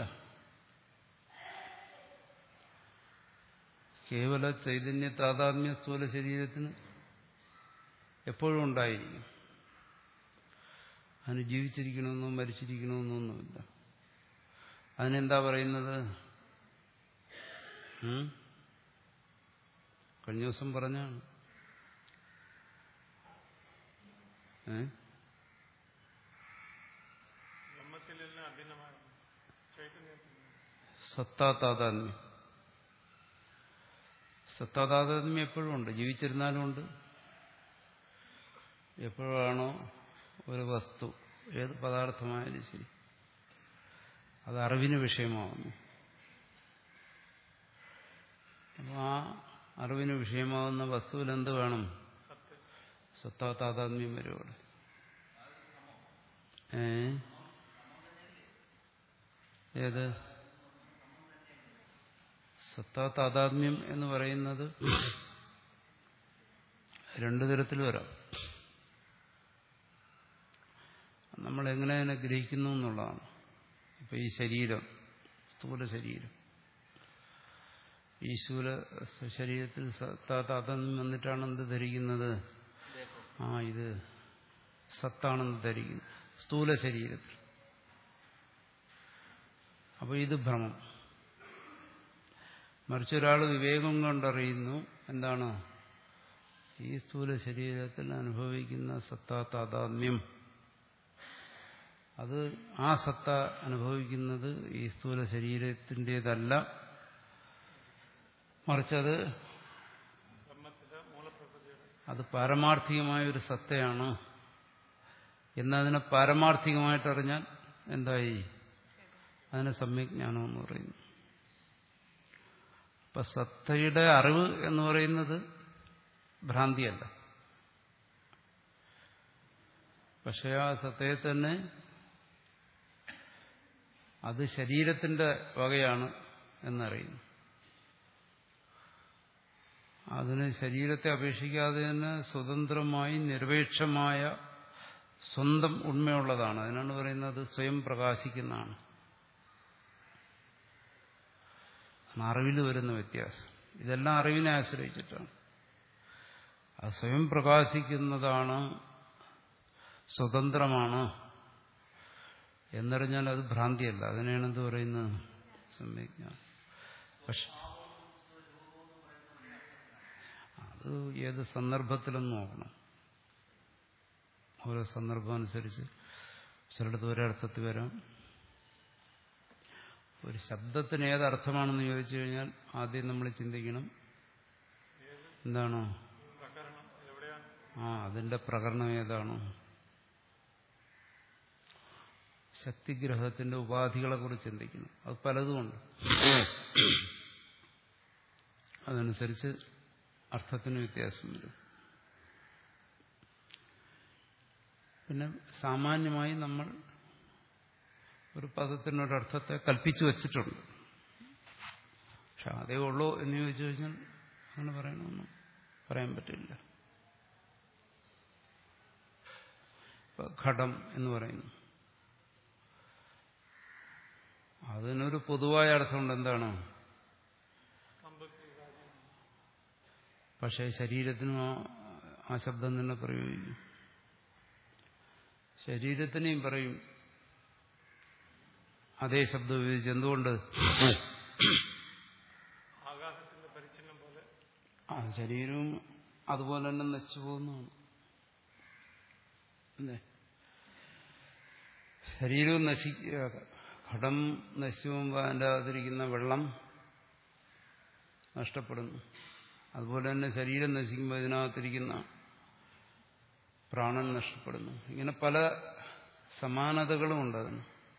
കേവല ചൈതന്യ താതാത്മ്യ സ്ഥൂല ശരീരത്തിന് എപ്പോഴും ഉണ്ടായിരിക്കും. അതിന് ജീവിച്ചിരിക്കണമെന്നോ മരിച്ചിരിക്കണമെന്നോ ഒന്നുമില്ല. അതിനെന്താ പറയുന്നത്? കഴിഞ്ഞ ദിവസം പറഞ്ഞാണ്. ഏ സത്താതാതാത്മ്യം. സത്താതാതാത്മ്യം എപ്പോഴും ഉണ്ട്, ജീവിച്ചിരുന്നാലും ഉണ്ട്. എപ്പോഴാണോ ഒരു വസ്തു, ഏത് പദാർത്ഥമായാലും ശരി, അത് അറിവിന് വിഷയമാകുന്നു. അപ്പോൾ ആ അറിവിന് വിഷയമാകുന്ന വസ്തുവിൽ എന്ത് വേണം? സത്താതാതാത്മ്യം വരും അവിടെ. ഏ ഏത് സത്താതാതാത്മ്യം എന്ന് പറയുന്നത് രണ്ടു തരത്തിൽ വരാം. നമ്മൾ എങ്ങനെ അതിനെ ഗ്രഹിക്കുന്നു എന്നുള്ളതാണ്. ഇപ്പൊ ഈ ശരീരം, സ്ഥൂല ശരീരം, ഈ സ്ഥൂല ശരീരത്തിൽ സത്താതാതാത്മ്യം വന്നിട്ടാണ് എന്ത് ധരിക്കുന്നത്? ആ ഇത് സത്താണെന്ന് ധരിക്കുന്നു സ്ഥൂല ശരീരത്തിൽ. അപ്പോൾ ഇത് ഭ്രമം. മറിച്ചൊരാൾ വിവേകം കൊണ്ടറിയുന്നു എന്താണ്? ഈ സ്ഥൂല ശരീരത്തിൽ അനുഭവിക്കുന്ന സത്താ താതാത്മ്യം, അത് ആ സത്ത അനുഭവിക്കുന്നത് ഈ സ്ഥൂല ശരീരത്തിൻ്റെതല്ല, മറിച്ചത് അത് പാരമാർത്ഥികമായ ഒരു സത്തയാണ് എന്നതിനെ പാരമാർത്ഥികമായിട്ടറിഞ്ഞാൽ എന്തായി? അതിനെ സമ്യജ്ഞാനം എന്ന് പറയുന്നു. അപ്പൊ സത്തയുടെ അറിവ് എന്ന് പറയുന്നത് ഭ്രാന്തിയല്ല. പക്ഷെ ആ സത്തയെ തന്നെ അത് ശരീരത്തിന്റെ വകയാണ് എന്നറിയുന്നു. അതിന് ശരീരത്തെ അപേക്ഷിക്കാതെ തന്നെ സ്വതന്ത്രമായി നിരപേക്ഷമായ സ്വന്തം ഉണ്മയുള്ളതാണ്. അതിനാണ് പറയുന്നത് സ്വയം പ്രകാശിക്കുന്നതാണ്. അറിവിൽ വരുന്ന വ്യത്യാസം. ഇതെല്ലാം അറിവിനെ ആശ്രയിച്ചിട്ടാണ്. അത് സ്വയം പ്രകാശിക്കുന്നതാണ്, സ്വതന്ത്രമാണ് എന്നറിഞ്ഞാൽ അത് ഭ്രാന്തിയല്ല. അതിനെയാണ് എന്ത് പറയുന്നത്? സമ്യജ്ഞാനം. പക്ഷെ അത് ഏത് സന്ദർഭത്തിലും നോക്കണം. ഓരോ സന്ദർഭം അനുസരിച്ച് ചിലടത്ത് ഒരർത്ഥത്തിൽ വരാം. ഒരു ശബ്ദത്തിന് ഏതർത്ഥമാണെന്ന് ചോദിച്ചു കഴിഞ്ഞാൽ ആദ്യം നമ്മൾ ചിന്തിക്കണം എന്താണോ ആ അതിന്റെ പ്രകരണം ഏതാണോ. ശക്തിഗ്രഹത്തിന്റെ ഉപാധികളെ കുറിച്ച് ചിന്തിക്കണം. അത് പലതുമുണ്ട്. അതനുസരിച്ച് അർത്ഥത്തിന് വ്യത്യാസം വരും. പിന്നെ സാമാന്യമായി നമ്മൾ ഒരു പദത്തിനൊരർത്ഥത്തെ കൽപ്പിച്ചു വച്ചിട്ടുണ്ട്. പക്ഷെ അതേ ഉള്ളൂ എന്ന് ചോദിച്ചു കഴിഞ്ഞാൽ അങ്ങനെ പറയണമെന്നും പറയാൻ പറ്റില്ല. ഇപ്പൊ ഘടം എന്ന് പറയുന്നു, അതിനൊരു പൊതുവായ അർത്ഥമുണ്ട്. എന്താണ്? പക്ഷേ ശരീരത്തിനും ആ ശബ്ദം തന്നെ പ്രയോഗിക്കും. ശരീരത്തിനെയും പറയും അതേ ശബ്ദം ഉപയോഗിച്ച്. എന്തുകൊണ്ട്? ആ ശരീരവും അതുപോലെ തന്നെ നശിച്ചു പോകുന്നതാണ്. അല്ലേ? ശരീരവും നശിക്കുക, ഘടം നശിച്ചു പോകുമ്പോൾ അതിൻ്റെ അകത്തിരിക്കുന്ന വെള്ളം നഷ്ടപ്പെടുന്നു. അതുപോലെ തന്നെ ശരീരം നശിക്കുമ്പോൾ ഇതിനകത്തിരിക്കുന്ന പ്രാണൻ നഷ്ടപ്പെടുന്നു. ഇങ്ങനെ പല സമാനതകളും ഉണ്ട് അതിന്.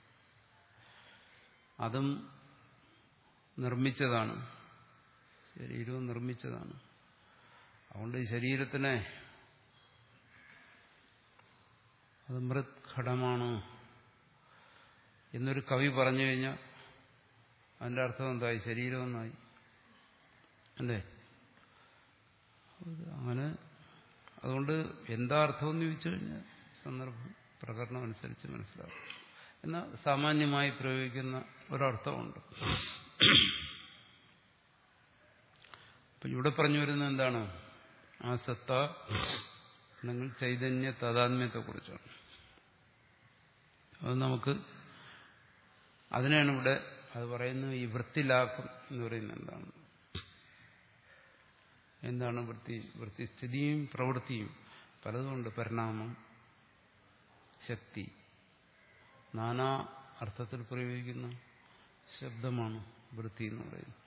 അതും നിർമ്മിച്ചതാണ്, ശരീരവും നിർമ്മിച്ചതാണ്. അതുകൊണ്ട് ഈ ശരീരത്തിനെ അത് മൃത് ഘടമാണ് എന്നൊരു കവി പറഞ്ഞു കഴിഞ്ഞാൽ അതിൻ്റെ അർത്ഥം എന്തായി? ശരീരമെന്നായി അല്ലേ? അങ്ങനെ അതുകൊണ്ട് എന്താ അർത്ഥമെന്ന് ചോദിച്ചു കഴിഞ്ഞാൽ സന്ദർഭം പ്രകരണം അനുസരിച്ച് മനസ്സിലാവും. എന്നാൽ സാമാന്യമായി പ്രയോഗിക്കുന്ന ഒരർത്ഥമുണ്ട്. അപ്പം ഇവിടെ പറഞ്ഞു വരുന്നത് എന്താണ്? ആ സത്ത അല്ലെങ്കിൽ ചൈതന്യ താതാത്മ്യത്തെക്കുറിച്ചാണ്. അത് നമുക്ക് അതിനാണ് ഇവിടെ അത് പറയുന്നത്. ഈ വൃത്തിലാഭം എന്ന് പറയുന്നത് എന്താണ്? എന്താണ് വൃത്തി? വൃത്തിസ്ഥിതിയും പ്രവൃത്തിയും പലതുമുണ്ട്. പരിണാമം, ശക്തി, നാനാ അർത്ഥത്തിൽ പ്രയോഗിക്കുന്ന ശബ്ദമാണ് വൃത്തി എന്ന് പറയുന്നത്.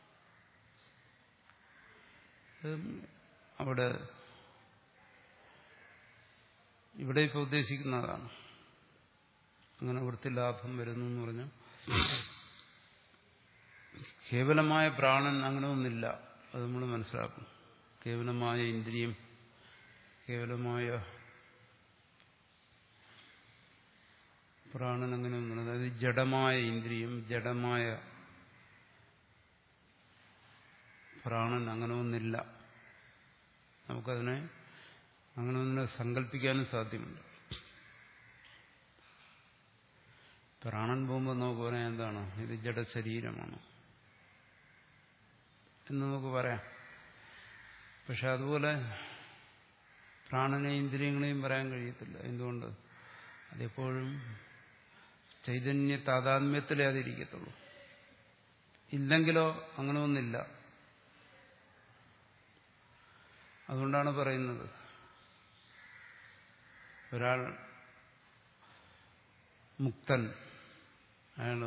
അവിടെ ഇവിടെ ഇപ്പോൾ ഉദ്ദേശിക്കുന്നതാണ്. അങ്ങനെ വൃത്തിലാഭം വരുന്നു എന്ന് പറഞ്ഞാൽ കേവലമായ പ്രാണൻ അങ്ങനെ ഒന്നില്ല. അത് നമ്മൾ മനസ്സിലാക്കും. കേവലമായ ഇന്ദ്രിയം, കേവലമായ പ്രാണൻ അങ്ങനെ ഒന്നുമില്ല. അതായത് ജഡമായ ഇന്ദ്രിയം, ജഡമായ പ്രാണൻ അങ്ങനെ ഒന്നില്ല. നമുക്കതിനെ അങ്ങനെ ഒന്നിനെ സങ്കല്പിക്കാനും സാധ്യമല്ല. പ്രാണൻ പോകുമ്പോൾ നമുക്ക് പറയാം എന്താണ്? ഇത് ജഡശരീരമാണ് എന്ന് നമുക്ക് പറയാം. പക്ഷെ അതുപോലെ പ്രാണനെയും ഇന്ദ്രിയങ്ങളെയും പറയാൻ കഴിയത്തില്ല. എന്തുകൊണ്ട്? അതെപ്പോഴും ചൈതന്യ താതാത്മ്യത്തിലേ അതിരിക്കത്തുള്ളൂ. ഇല്ലെങ്കിലോ അങ്ങനെ ഒന്നില്ല. അതുകൊണ്ടാണ് പറയുന്നത് ഒരാൾ മുക്തൻ, അയാൾ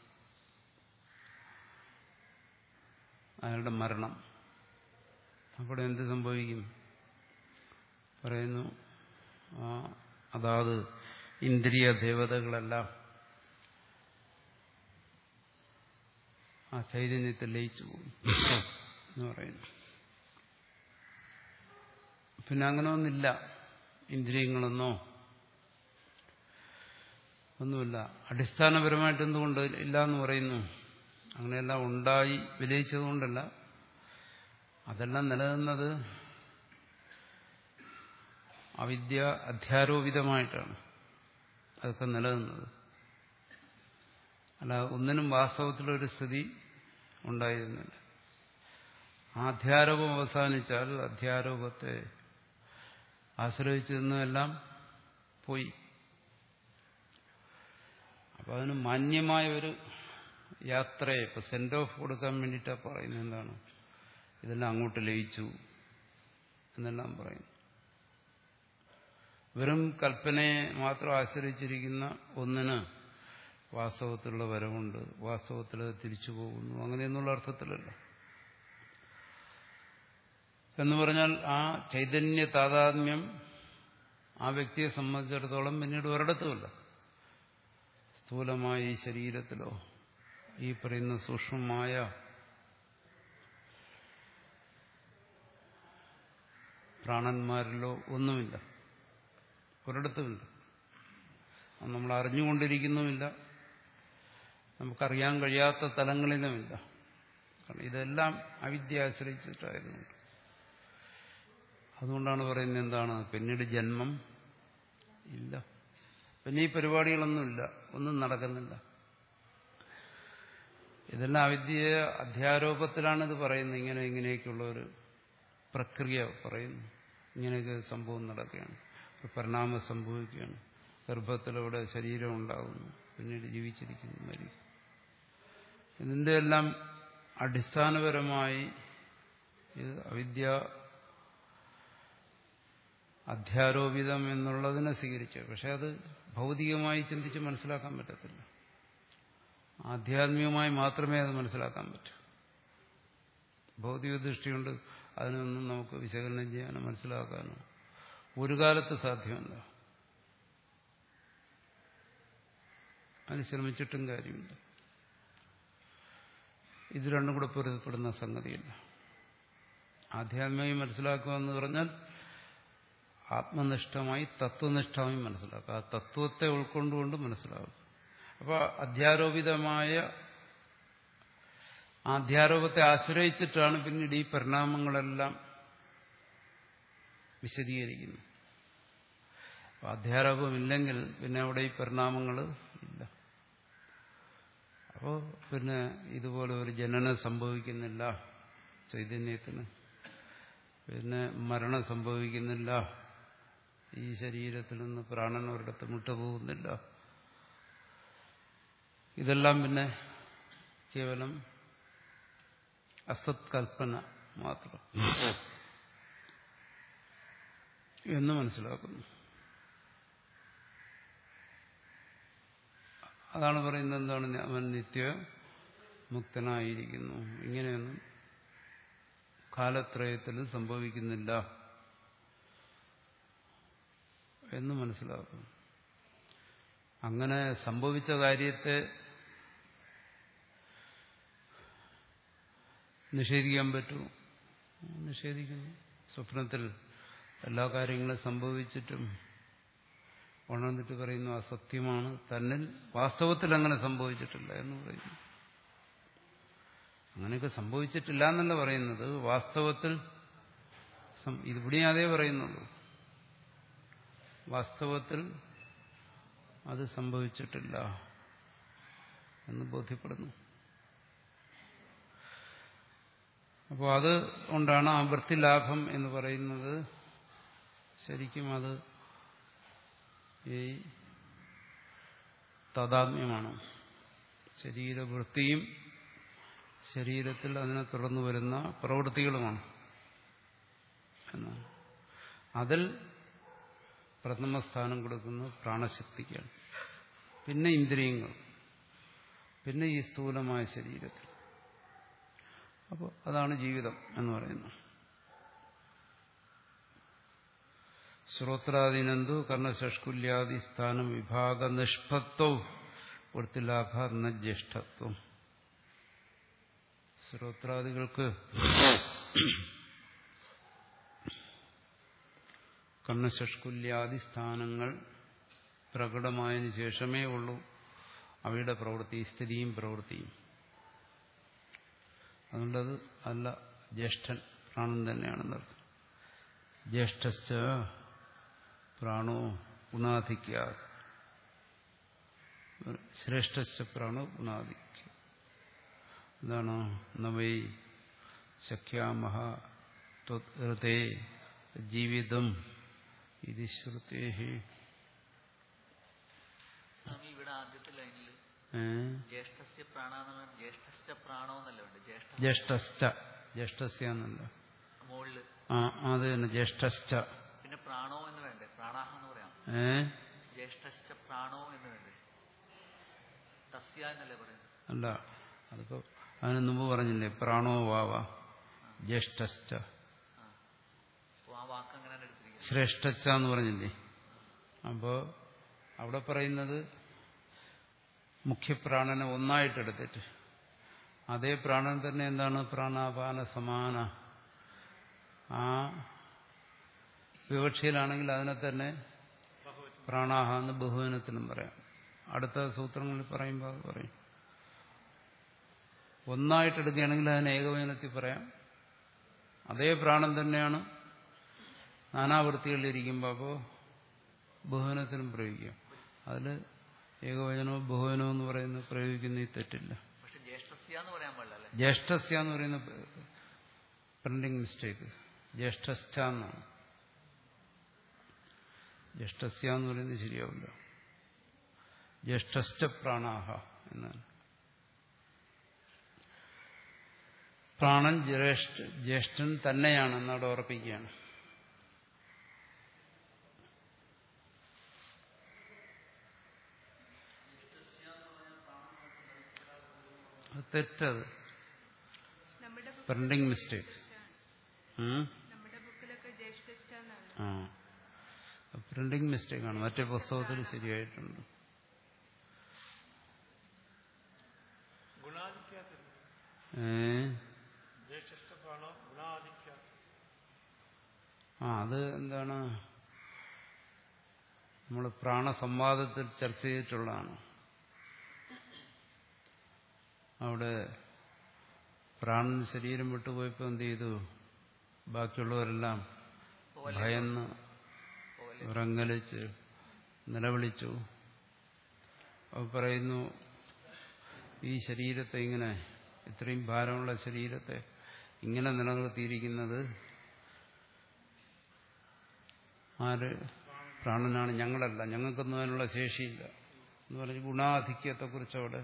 അയാളുടെ മരണം, അപ്പോൾ എന്ത് സംഭവിക്കും? പറയുന്നു അതാത് ഇന്ദ്രിയ ദേവതകളെല്ലാം ആ ചൈതന്യത്തിൽ ലയിച്ചു പോകും എന്ന് പറയുന്നു. പിന്നെ അങ്ങനെ ഒന്നില്ല. ഇന്ദ്രിയങ്ങളെന്നോ ഒന്നുമില്ല. അടിസ്ഥാനപരമായിട്ട് എന്തുകൊണ്ട് ഇല്ല എന്ന് പറയുന്നു? അങ്ങനെയെല്ലാം ഉണ്ടായി വിലയിച്ചതുകൊണ്ടല്ല. അതെല്ലാം നിലനിന്നത് അവിദ്യ അധ്യാരോപിതമായിട്ടാണ് അതൊക്കെ നിലനിന്നത്. അല്ല, ഒന്നിനും വാസ്തവത്തിലൊരു സ്ഥിതി ഉണ്ടായിരുന്നില്ല. അധ്യാരോപം അവസാനിച്ചാൽ അധ്യാരോപത്തെ ആശ്രയിച്ചു നിന്നെല്ലാം പോയി. അപ്പൊ അതിന് മാന്യമായ ഒരു യാത്രയെ ഇപ്പൊ സെൻഡ് ഓഫ് കൊടുക്കാൻ വേണ്ടിയിട്ടാണ് പറയുന്നത്. എന്താണ്? ഇതെല്ലാം അങ്ങോട്ട് ലയിച്ചു എന്നെല്ലാം പറയുന്നു. വെറും കൽപ്പനയെ മാത്രം ആശ്രയിച്ചിരിക്കുന്ന ഒന്നിന് വാസ്തവത്തിലുള്ള വരവുണ്ട്, വാസ്തവത്തിൽ തിരിച്ചു പോകുന്നു, അങ്ങനെയൊന്നുള്ള അർത്ഥത്തിലല്ല. എന്ന് പറഞ്ഞാൽ ആ ചൈതന്യ താതാത്മ്യം ആ വ്യക്തിയെ സംബന്ധിച്ചിടത്തോളം പിന്നീട് ഒരിടത്തുമില്ല. സ്ഥൂലമായ ഈ ശരീരത്തിലോ ഈ പറയുന്ന സൂക്ഷ്മമായ പ്രാണന്മാരിലോ ഒന്നുമില്ല, ഒരിടത്തുമില്ല. നമ്മൾ അറിഞ്ഞുകൊണ്ടിരിക്കുന്നുമില്ല, നമുക്കറിയാൻ കഴിയാത്ത തലങ്ങളിലുമില്ല. കാരണം ഇതെല്ലാം അവിദ്യ ആശ്രയിച്ചിട്ടായിരുന്നു. അതുകൊണ്ടാണ് പറയുന്നത് എന്താണ്? പിന്നീട് ജന്മം ഇല്ല, പിന്നെ ഈ പരിപാടികളൊന്നുമില്ല, ഒന്നും നടക്കുന്നില്ല. ഇതെല്ലാം അവിദ്യ അധ്യാരോപത്തിലാണ് ഇത് പറയുന്നത്. ഇങ്ങനെ ഇങ്ങനെയൊക്കെയുള്ള ഒരു പ്രക്രിയ പറയുന്നു. ഇങ്ങനെയൊക്കെ സംഭവം നടക്കുകയാണ്, പരിണാമം സംഭവിക്കുകയാണ്. ഗർഭത്തിലൂടെ ശരീരം ഉണ്ടാകുന്നു, പിന്നീട് ജീവിച്ചിരിക്കുന്നു, മരിക്കും. ഇതിന്റെ എല്ലാം അടിസ്ഥാനപരമായി ഇത് അവിദ്യ അധ്യാരോപിതം എന്നുള്ളതിനെ സ്വീകരിച്ചു. പക്ഷെ അത് ഭൗതികമായി ചിന്തിച്ച് മനസ്സിലാക്കാൻ പറ്റത്തില്ല. ആധ്യാത്മികമായി മാത്രമേ അത് മനസ്സിലാക്കാൻ പറ്റൂ. ഭൗതിക ദൃഷ്ടിയുണ്ട് അതിനൊന്നും നമുക്ക് വിശകലനം ചെയ്യാനോ മനസ്സിലാക്കാനോ ഒരു കാലത്ത് സാധ്യമല്ല. അതിന് ശ്രമിച്ചിട്ടും കാര്യമില്ല. ഇത് രണ്ടും കൂടെ പൊരുത്തപ്പെടുന്ന സംഗതിയില്ല. ആധ്യാത്മികമായി മനസ്സിലാക്കുക എന്ന് പറഞ്ഞാൽ ആത്മനിഷ്ഠമായി തത്വനിഷ്ഠമായി മനസ്സിലാക്കുക. ആ തത്വത്തെ ഉൾക്കൊണ്ടുകൊണ്ട് മനസ്സിലാക്കുക. അപ്പോൾ അധ്യാരോപിതമായ അധ്യാരോപത്തെ ആശ്രയിച്ചിട്ടാണ് പിന്നീട് ഈ പരിണാമങ്ങളെല്ലാം വിശദീകരിക്കുന്നത്. അപ്പോൾ അധ്യാരോപമില്ലെങ്കിൽ പിന്നെ അവിടെ ഈ പരിണാമങ്ങൾ ഇല്ല. അപ്പോൾ പിന്നെ ഇതുപോലെ ഒരു ജനനം സംഭവിക്കുന്നില്ല ചൈതന്യത്തിന്, പിന്നെ മരണം സംഭവിക്കുന്നില്ല, ഈ ശരീരത്തിൽ നിന്ന് പ്രാണൻ ഒരിടത്ത് മുട്ടുപോകുന്നില്ല. ഇതെല്ലാം പിന്നെ കേവലം അസത് കൽപ്പന മാത്രം എന്ന് മനസ്സിലാക്കുന്നു. അതാണ് പറയുന്നത് എന്താണ് അവൻ നിത്യ മുക്തനായിരിക്കുന്നു. ഇങ്ങനെയൊന്നും കാലത്രയത്തിൽ സംഭവിക്കുന്നില്ല എന്ന് മനസ്സിലാക്കുന്നു. അങ്ങനെ സംഭവിച്ച കാര്യത്തെ നിഷേധിക്കാൻ പറ്റുമോ? നിഷേധിക്കുന്നു. സ്വപ്നത്തിൽ എല്ലാ കാര്യങ്ങളും സംഭവിച്ചിട്ടും ഉണർന്നിട്ട് പറയുന്നു അസത്യമാണ്, തന്നിൽ വാസ്തവത്തിൽ അങ്ങനെ സംഭവിച്ചിട്ടില്ല എന്ന് പറയുന്നു. അങ്ങനെയൊക്കെ സംഭവിച്ചിട്ടില്ല എന്നല്ല പറയുന്നത്, വാസ്തവത്തിൽ ഇതിവിടെയും അതേ പറയുന്നുള്ളൂ, വാസ്തവത്തിൽ അത് സംഭവിച്ചിട്ടില്ല എന്ന് ബോധ്യപ്പെടുന്നു. അപ്പോൾ അത് കൊണ്ടാണ് ആ വൃത്തിലാഭം എന്ന് പറയുന്നത്. ശരിക്കും അത് ഈ താദാത്മ്യമാണ്. ശരീരവൃത്തിയും ശരീരത്തിൽ അതിനെ തുടർന്ന് വരുന്ന പ്രവൃത്തികളുമാണ് എന്നാണ്. അതിൽ പ്രഥമസ്ഥാനം കൊടുക്കുന്നത് പ്രാണശക്തിക്കാണ്, പിന്നെ ഇന്ദ്രിയങ്ങൾ, പിന്നെ ഈ സ്ഥൂലമായ ശരീരത്തിൽ. അപ്പോൾ അതാണ് ജീവിതം എന്ന് പറയുന്നത്. ശ്രോത്രാദീനന്തു കർണശഷ്കുല്യാദി സ്ഥാനം വിഭാഗ നിഷ്പത്വം വൃത്തിലാഭ ന ജ്യേഷ്ഠത്വം. ശ്രോത്രാദികൾക്ക് കർണശഷ്കുല്യാദി സ്ഥാനങ്ങൾ പ്രകടമായതിനു ശേഷമേ ഉള്ളൂ അവയുടെ പ്രവൃത്തി, സ്ഥിതിയും പ്രവൃത്തിയും. അതുകൊണ്ടത് അല്ല, ജ്യേഷ്ഠൻ പ്രാണൻ തന്നെയാണെന്നർത്ഥം. ജ്യേഷ്ഠശ്ച പ്രാണോ ഗുണാധിക്യ, ശ്രേഷ്ഠശ്ച പ്രാണോ ഗുണാധിക്യ. എന്താണ്? നവൈ ശക്യാമഹ ത്വതേ ജീവിതം ഇത് ശ്രുതേഹി. സ്വാമി, ഇവിടെ ആദ്യത്തെ ലൈനിൽ ജ്യേഷ്ഠസ്യ പ്രാണാന്ന് ജ്യേഷ്ഠശ്ച പ്രാണോ എന്നല്ല ഉണ്ട്, ജ്യേഷ്ഠശ്ച ജ്യേഷ്ഠസ്യ എന്നല്ല, മുകളില് ആ അത് തന്നെ ജ്യേഷ്ഠശ്ച. പിന്നെ പ്രാണോ എന്ന് വേണ്ടേ? പ്രാണാഹ എന്ന് പറയാം. ഏ ജ്യേഷ്ഠശ്ച പ്രാണോ എന്ന് വേണ്ടേ? തസ്യ എന്നല്ലേ പറയുന്നത്? അല്ല, അതിപ്പോ അതിന് മുമ്പ് പറഞ്ഞില്ലേ പ്രാണോ വാവ ജ്യേഷ്ഠശ്ച. ആ വാക്ക് അങ്ങനെ എടുത്തിരിക്കുന്നത് ശ്രേഷ്ഠച്ച എന്ന് പറഞ്ഞില്ലേ. അപ്പോ അവിടെ പറയുന്നത് മുഖ്യപ്രാണനെ ഒന്നായിട്ടെടുത്തിട്ട് അതേ പ്രാണൻ തന്നെ എന്താണ് പ്രാണാപാന സമാന ആ വിവക്ഷയിലാണെങ്കിൽ അതിനെ തന്നെ പ്രാണാഹ എന്ന് ബഹുവനത്തിനും പറയാം. അടുത്ത സൂത്രങ്ങളിൽ പറയുമ്പോൾ അത് പറയും. ഒന്നായിട്ടെടുക്കുകയാണെങ്കിൽ അതിന് ഏകവചനത്തിൽ പറയാം. അതേ പ്രാണൻ തന്നെയാണ് നാനാവൃത്തികളിലിരിക്കുമ്പോൾ അപ്പോൾ ബഹുവനത്തിനും പ്രയോഗിക്കാം. അതിൽ ഏകവചനവും ബഹുവനവും എന്ന് പറയുന്നത് പ്രയോഗിക്കുന്ന തെറ്റില്ല. പക്ഷെ ജ്യേഷ്ഠസ്യ എന്ന് പറയാൻ പാടില്ല. ജ്യേഷ്ഠസ്യ എന്ന് പറയുന്ന പ്രിന്റിംഗ് മിസ്റ്റേക്ക്. ജ്യേഷ്ഠശ്ച എന്നാണ്. ജ്യേഷ്ഠസ്യ എന്ന് പറയുന്നത് ശരിയാവില്ല. ജ്യേഷ്ഠശ്ച പ്രാണാഹ എന്നാണ്. പ്രാണൻ ജ്യേഷ്ഠ ജ്യേഷ്ഠൻ തന്നെയാണെന്ന് അവിടെ ഉറപ്പിക്കുകയാണ്. തെറ്റത് പ്രിന്റിംഗ് മിസ്റ്റേക്ക്. ആ പ്രിന്റിംഗ് മിസ്റ്റേക്കാണ്. മറ്റേ പുസ്തകത്തിൽ ശരിയായിട്ടുണ്ട്. ഏ ആ അത് എന്താണ് നമ്മൾ പ്രാണസംവാദത്തിൽ ചർച്ച ചെയ്തിട്ടുള്ളതാണ്. അവിടെ പ്രാണൻ ശരീരം വിട്ടുപോയപ്പോൾ എന്ത് ചെയ്തു? ബാക്കിയുള്ളവരെല്ലാം ഭയന്ന് ഉറങ്ങലിച്ച് നിലവിളിച്ചു. അപ്പോൾ പറയുന്നു, ഈ ശരീരത്തെ ഇങ്ങനെ, ഇത്രയും ഭാരമുള്ള ശരീരത്തെ ഇങ്ങനെ നിലനിർത്തിയിരിക്കുന്നത് ആര്? പ്രാണനാണ്, ഞങ്ങളല്ല, ഞങ്ങൾക്കൊന്നും അതിനുള്ള ശേഷിയില്ല എന്ന് പറഞ്ഞ് ഗുണാധിക്യത്തെക്കുറിച്ച് അവിടെ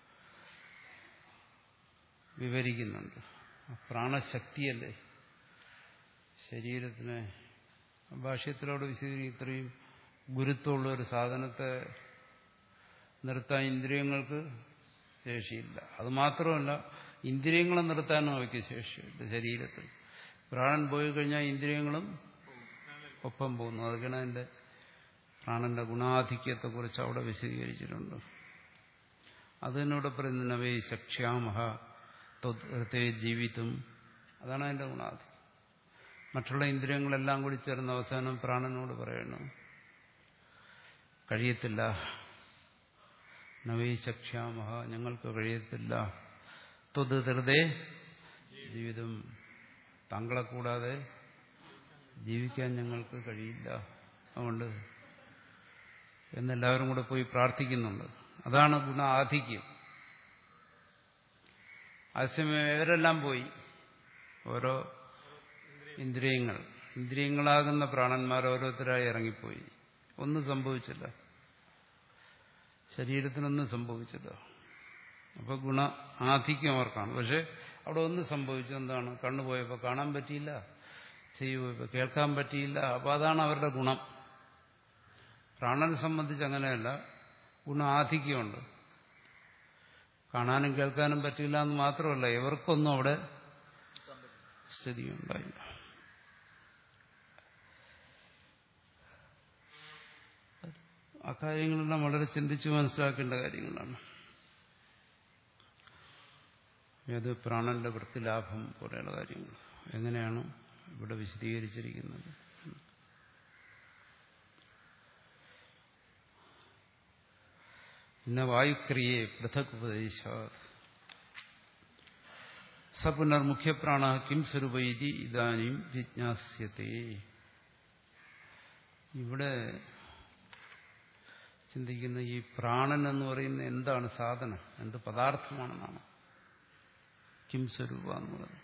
വിവരിക്കുന്നുണ്ട്. പ്രാണശക്തിയല്ലേ ശരീരത്തിനെ ഭാഷ്യത്തിലൂടെ വിശദീകരിക്കും. ഇത്രയും ഗുരുത്വമുള്ള ഒരു സാധനത്തെ നിർത്താൻ ഇന്ദ്രിയങ്ങൾക്ക് ശേഷിയില്ല. അത് മാത്രമല്ല, ഇന്ദ്രിയങ്ങളെ നിർത്താനും അവയ്ക്ക് ശേഷിയില്ല. ശരീരത്തിൽ പ്രാണൻ പോയി കഴിഞ്ഞാൽ ഇന്ദ്രിയങ്ങളും ഒപ്പം പോകുന്നു. അതൊക്കെയാണ് അതിന്റെ പ്രാണന്റെ ഗുണാധിക്യത്തെക്കുറിച്ച് അവിടെ വിശദീകരിച്ചിട്ടുണ്ട്. അതിനോട് പറയുന്ന നവേ സക്ഷ്യാമഹ ത്വത്തെ ജീവിതം, അതാണ് അതിന്റെ ഗുണാധിക്യം. മറ്റുള്ള ഇന്ദ്രിയങ്ങളെല്ലാം കൂടി ചേർന്ന് അവസാനം പ്രാണനോട് പറയണം, കഴിയത്തില്ല, നവേ സക്ഷ്യാമഹ, ഞങ്ങൾക്ക് കഴിയത്തില്ല, ത്വത് ഹൃദേ ജീവിതം, താങ്കളെ കൂടാതെ ജീവിക്കാൻ ഞങ്ങൾക്ക് കഴിയില്ല, അതുകൊണ്ട് എന്നെല്ലാവരും കൂടെ പോയി പ്രാർത്ഥിക്കുന്നുണ്ട്. അതാണ് ഗുണ ആധിക്യം. അതേസമയം ഇവരെല്ലാം പോയി, ഓരോ ഇന്ദ്രിയങ്ങൾ ഇന്ദ്രിയങ്ങളാകുന്ന പ്രാണന്മാർ ഓരോരുത്തരായി ഇറങ്ങിപ്പോയി. ഒന്നും സംഭവിച്ചില്ല, ശരീരത്തിനൊന്നും സംഭവിച്ചില്ല. അപ്പൊ ഗുണ ആധിക്യം അവർക്കാണ്. പക്ഷെ അവിടെ ഒന്നും സംഭവിച്ചു. എന്താണ്? കണ്ണുപോയപ്പോൾ കാണാൻ പറ്റിയില്ല, ചെവി പോയപ്പോൾ കേൾക്കാൻ പറ്റിയില്ല. അപ്പൊ അതാണ് അവരുടെ ഗുണം. പ്രാണനെ സംബന്ധിച്ച് അങ്ങനെയല്ല, ഗുണ ആധിക്യമുണ്ട്. കാണാനും കേൾക്കാനും പറ്റില്ല എന്ന് മാത്രമല്ല, ഇവർക്കൊന്നും അവിടെ സ്ഥിതിയുണ്ടായില്ല. ആ കാര്യങ്ങളെല്ലാം വളരെ ചിന്തിച്ച് മനസ്സിലാക്കേണ്ട കാര്യങ്ങളാണ്. ഏത് പ്രാണന്റെ വൃത്തിലാഭം പോലെയുള്ള കാര്യങ്ങൾ എങ്ങനെയാണ് ഇവിടെ വിശദീകരിച്ചിരിക്കുന്നത്. പിന്നെ വായുക്രിയേ പൃഥക് ഉപദേശ സ പുനർമുഖ്യപ്രാണ കിം സ്വരൂപൈതി ഇദാനീം ജിജ്ഞാസ്യത്തെ. ഇവിടെ ചിന്തിക്കുന്ന ഈ പ്രാണൻ എന്ന് പറയുന്ന എന്താണ്? സാധനം, എന്ത് പദാർത്ഥമാണെന്നാണ്. കിം സ്വരൂപ എന്ന് പറയുന്നത്.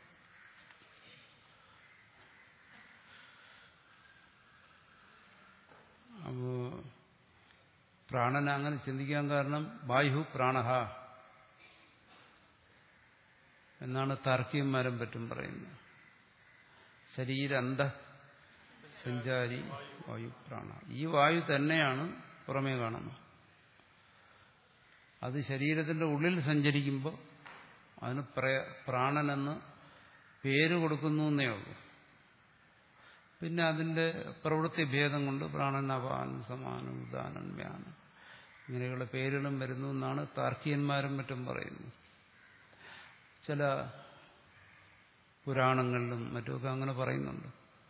അപ്പോ പ്രാണനെ അങ്ങനെ ചിന്തിക്കാൻ കാരണം വായു പ്രാണഹ എന്നാണ് താർക്കികന്മാരും പറ്റും പറയുന്നത്. ശരീര അന്ത സഞ്ചാരി വായു പ്രാണ. ഈ വായു തന്നെയാണ് പുറമേ കാണുന്നത്. അത് ശരീരത്തിന്റെ ഉള്ളിൽ സഞ്ചരിക്കുമ്പോൾ അതിന് പ്രാണനെന്ന് പേര് കൊടുക്കുന്നു എന്നേ ഉള്ളൂ. പിന്നെ അതിന്റെ പ്രവൃത്തി ഭേദം കൊണ്ട് പ്രാണൻ അപാൻ സമാനം ഉദാനൻ വ്യാനം ഇങ്ങനെയുള്ള പേരുകളും വരുന്നു എന്നാണ് താർക്കികന്മാരും മറ്റും പറയുന്നത്. ചില പുരാണങ്ങളിലും മറ്റുമൊക്കെ അങ്ങനെ പറയുന്നുണ്ട്.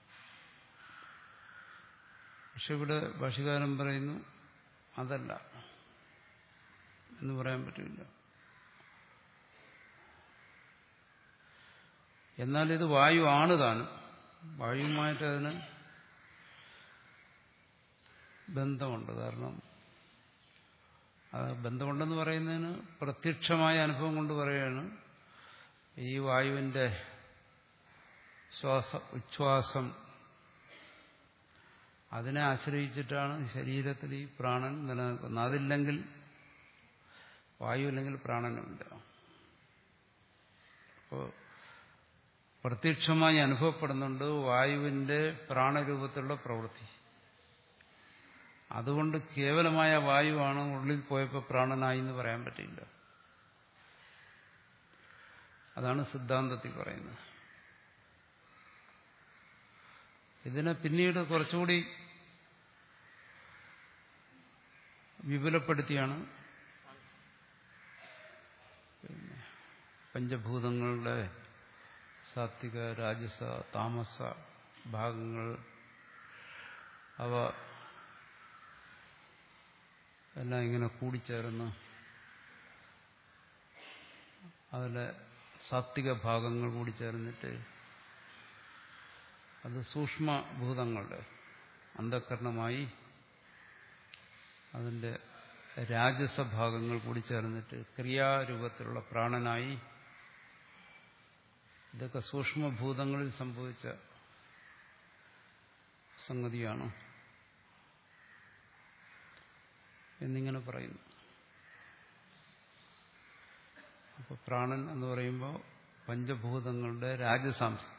പക്ഷെ ഇവിടെ ഭാഷ്യകാരൻ പറയുന്നു അതല്ല എന്ന് പറയാൻ പറ്റില്ല. എന്നാൽ ഇത് വായു ആണ് താനും. വായുവുമായിട്ട് അതിന് ബന്ധമുണ്ട്. കാരണം ബന്ധമുണ്ടെന്ന് പറയുന്നതിന് പ്രത്യക്ഷമായ അനുഭവം കൊണ്ട് പറയുകയാണ്. ഈ വായുവിന്റെ ശ്വാസ ഉച്ഛ്വാസം അതിനെ ആശ്രയിച്ചിട്ടാണ് ശരീരത്തിൽ ഈ പ്രാണൻ നിലനിൽക്കുന്നത്. അതില്ലെങ്കിൽ വായു ഇല്ലെങ്കിൽ പ്രാണനുമില്ല. അപ്പോൾ പ്രത്യക്ഷമായി അനുഭവപ്പെടുന്നുണ്ട് വായുവിന്റെ പ്രാണരൂപത്തിലുള്ള പ്രവൃത്തി. അതുകൊണ്ട് കേവലമായ വായുവാണ് ഉള്ളിൽ പോയപ്പോൾ പ്രാണനായി എന്ന് പറയാൻ പറ്റില്ല. അതാണ് സിദ്ധാന്തത്തിൽ പറയുന്നത്. ഇതിനെ പിന്നീട് കുറച്ചുകൂടി വിപുലപ്പെടുത്തിയാണ് പഞ്ചഭൂതങ്ങളുടെ സാത്വിക രാജസ താമസ ഭാഗങ്ങൾ അവ എല്ലാം ഇങ്ങനെ കൂടിച്ചേർന്ന് അതിലെ സാത്വിക ഭാഗങ്ങൾ കൂടി ചേർന്നിട്ട് അത് സൂക്ഷ്മഭൂതങ്ങളുടെ അന്ധഃകരണമായി അതിൻ്റെ രാജസഭാഗങ്ങൾ കൂടി ചേർന്നിട്ട് ക്രിയാരൂപത്തിലുള്ള പ്രാണനായി ഇതൊക്കെ സൂക്ഷ്മഭൂതങ്ങളിൽ സംഭവിച്ച സംഗതിയാണ് എന്നിങ്ങനെ പറയുന്നു. അപ്പോൾ പ്രാണൻ എന്ന് പറയുമ്പോൾ പഞ്ചഭൂതങ്ങളുടെ രാജസാംസം,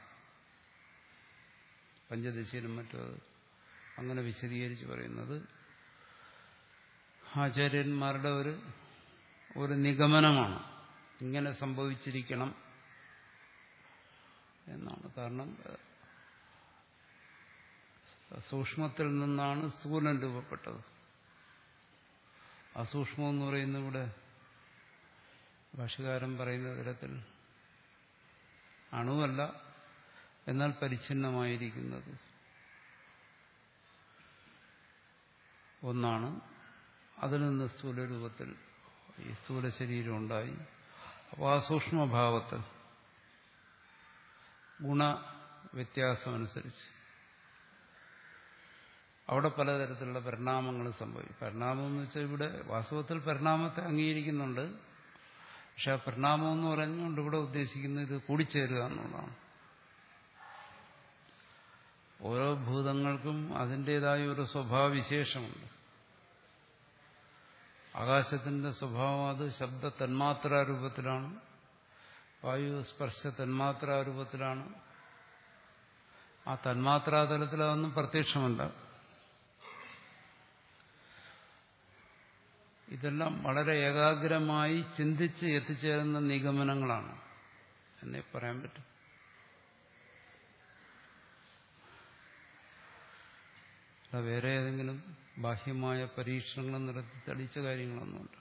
പഞ്ചദശയിലും മറ്റും അങ്ങനെ വിശദീകരിച്ച് പറയുന്നത് ആചാര്യന്മാരുടെ ഒരു ഒരു നിഗമനമാണ്. ഇങ്ങനെ സംഭവിച്ചിരിക്കണം എന്നാണ്. കാരണം സൂക്ഷ്മത്തിൽ നിന്നാണ് സ്ഥൂലം രൂപപ്പെട്ടത്. അസൂക്ഷ്മം എന്ന് പറയുന്ന ഇവിടെ ഭാഷ്യകാരൻ പറയുന്ന തരത്തിൽ അണുവല്ല, എന്നാൽ പരിച്ഛിന്നമായിരിക്കുന്നത് ഒന്നാണ്. അതിൽ നിന്ന് സ്ഥൂലരൂപത്തിൽ ഈ സ്ഥൂല ശരീരം ഉണ്ടായി. അപ്പോൾ ആ സൂക്ഷ്മഭാവത്തിൽ ഗുണവ്യത്യാസമനുസരിച്ച് അവിടെ പലതരത്തിലുള്ള പരിണാമങ്ങൾ സംഭവിക്കും. പരിണാമം എന്ന് വെച്ചാൽ ഇവിടെ വാസ്തവത്തിൽ പരിണാമത്തെ അംഗീകരിക്കുന്നുണ്ട്. പക്ഷെ ആ പരിണാമം എന്ന് പറഞ്ഞുകൊണ്ട് ഇവിടെ ഉദ്ദേശിക്കുന്നത് ഇത് കൂടിച്ചേരുക എന്നുള്ളതാണ്. ഓരോ ഭൂതങ്ങൾക്കും അതിൻ്റെതായ ഒരു സ്വഭാവവിശേഷമുണ്ട്. ആകാശത്തിന്റെ സ്വഭാവം അത് ശബ്ദ തന്മാത്രാരൂപത്തിലാണ്, വായു സ്പർശ തന്മാത്രാരൂപത്തിലാണ്. ആ തന്മാത്രാതലത്തിൽ അതൊന്നും പ്രത്യക്ഷമല്ല. ഇതെല്ലാം വളരെ ഏകാഗ്രമായി ചിന്തിച്ച് എത്തിച്ചേരുന്ന നിഗമനങ്ങളാണ് എന്നേ പറയാൻ പറ്റും. വേറെ ഏതെങ്കിലും ബാഹ്യമായ പരീക്ഷണങ്ങൾ നടത്തി തെളിയിച്ച കാര്യങ്ങളൊന്നുമില്ല.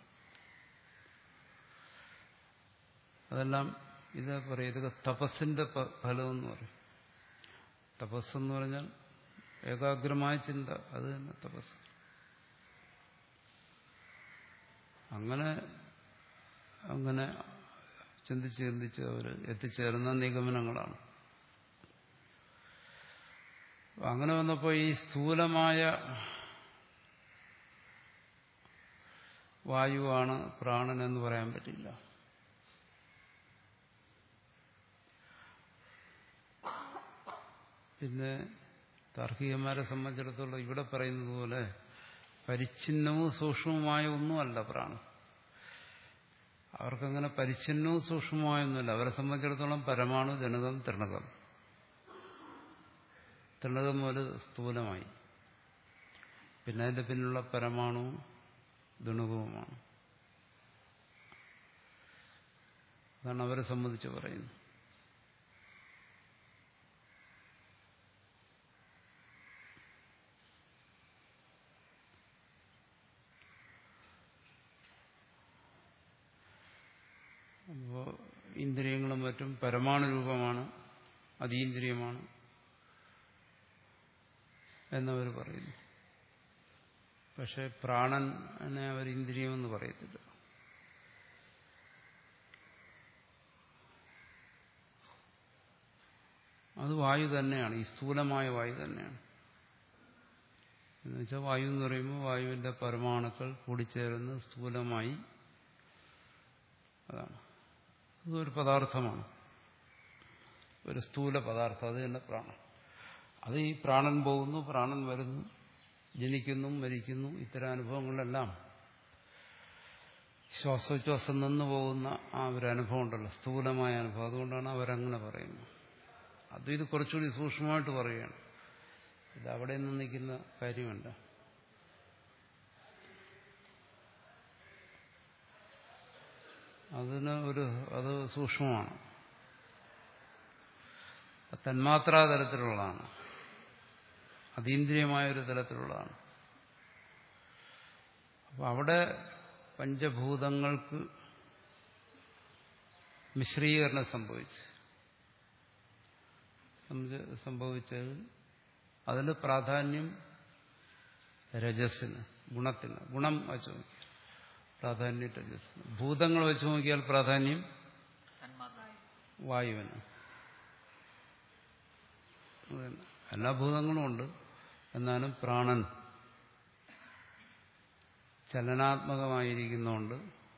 അതെല്ലാം ഇത് പറയും, ഇതൊക്കെ തപസ്സിന്റെ ഫലമെന്ന് പറയും. തപസ്സെന്ന് പറഞ്ഞാൽ ഏകാഗ്രമായ ചിന്ത, അത് തന്നെ തപസ്. അങ്ങനെ അങ്ങനെ ചിന്തിച്ച് ചിന്തിച്ച് അവർ എത്തിച്ചേർന്ന നിഗമനങ്ങളാണ്. അങ്ങനെ വന്നപ്പോൾ ഈ സ്ഥൂലമായ വായുവാണ് പ്രാണൻ എന്ന് പറയാൻ പറ്റില്ല. പിന്നെ താർക്കികന്മാരെ സംബന്ധിച്ചിടത്തോളം ഇവിടെ പറയുന്നത് പോലെ പരിച്ഛിന്നവും സൂക്ഷ്മവുമായ ഒന്നുമല്ല പ്രാണൻ. അവർക്കങ്ങനെ പരിച്ഛിന്നവും സൂക്ഷ്മമായൊന്നുമില്ല. അവരെ സംബന്ധിച്ചിടത്തോളം പരമാണു, ജനകം, തൃണകം. തൃണകം മുതൽ സ്ഥൂലമായി, പിന്നെ അതിന്റെ പിന്നിലുള്ള പരമാണുവും ദുണുകവുമാണ്. അതാണ് അവരെ സംബന്ധിച്ച് പറയുന്നത്. അപ്പോൾ ഇന്ദ്രിയങ്ങളും മറ്റും പരമാണു രൂപമാണ്, അതീന്ദ്രിയമാണ് എന്നവർ പറയുന്നു. പക്ഷെ പ്രാണനെ അവർ ഇന്ദ്രിയമെന്ന് പറയത്തില്ല. അത് വായു തന്നെയാണ്, ഈ സ്ഥൂലമായ വായു തന്നെയാണ്. എന്നുവെച്ചാൽ വായു എന്ന് പറയുമ്പോൾ വായുവിന്റെ പരമാണുക്കൾ കൂടിച്ചേർന്ന് സ്ഥൂലമായി, അതാണ്. അതൊരു പദാർത്ഥമാണ്, ഒരു സ്ഥൂല പദാർത്ഥം. അത് തന്നെ പ്രാണൻ. അത് ഈ പ്രാണൻ പോകുന്നു, പ്രാണൻ വരുന്നു, ജനിക്കുന്നു, മരിക്കുന്നു, ഇത്തരം അനുഭവങ്ങളെല്ലാം ശ്വാസോച്ഛ്വാസം നിന്ന് പോകുന്ന ആ ഒരു അനുഭവം ഉണ്ടല്ലോ, സ്ഥൂലമായ അനുഭവം. അതുകൊണ്ടാണ് അവരങ്ങനെ പറയുന്നത്. അത് ഇത് കുറച്ചുകൂടി സൂക്ഷ്മമായിട്ട് പറയുകയാണ്. ഇത് അവിടെ നിന്ന് നിൽക്കുന്ന കാര്യമല്ല. അതിന് ഒരു അത് സൂക്ഷ്മമാണ്, തന്മാത്രാ തലത്തിലുള്ളതാണ്, അതീന്ദ്രിയമായ ഒരു തലത്തിലുള്ളതാണ്. അപ്പം അവിടെ പഞ്ചഭൂതങ്ങൾക്ക് മിശ്രീകരണം സംഭവിച്ചു സംഭവിച്ചത് അതിന് പ്രാധാന്യം രജസ്സിന്, ഗുണത്തിന്. ഗുണം വെച്ച് നോക്കിയാൽ പ്രാധാന്യം രജസ്സിന്. ഭൂതങ്ങൾ വെച്ച് നോക്കിയാൽ പ്രാധാന്യം വായുവിന്. എല്ലാ ഭൂതങ്ങളും ഉണ്ട്, എന്നാലും പ്രാണൻ ചലനാത്മകമായിരിക്കുന്നതുകൊണ്ട്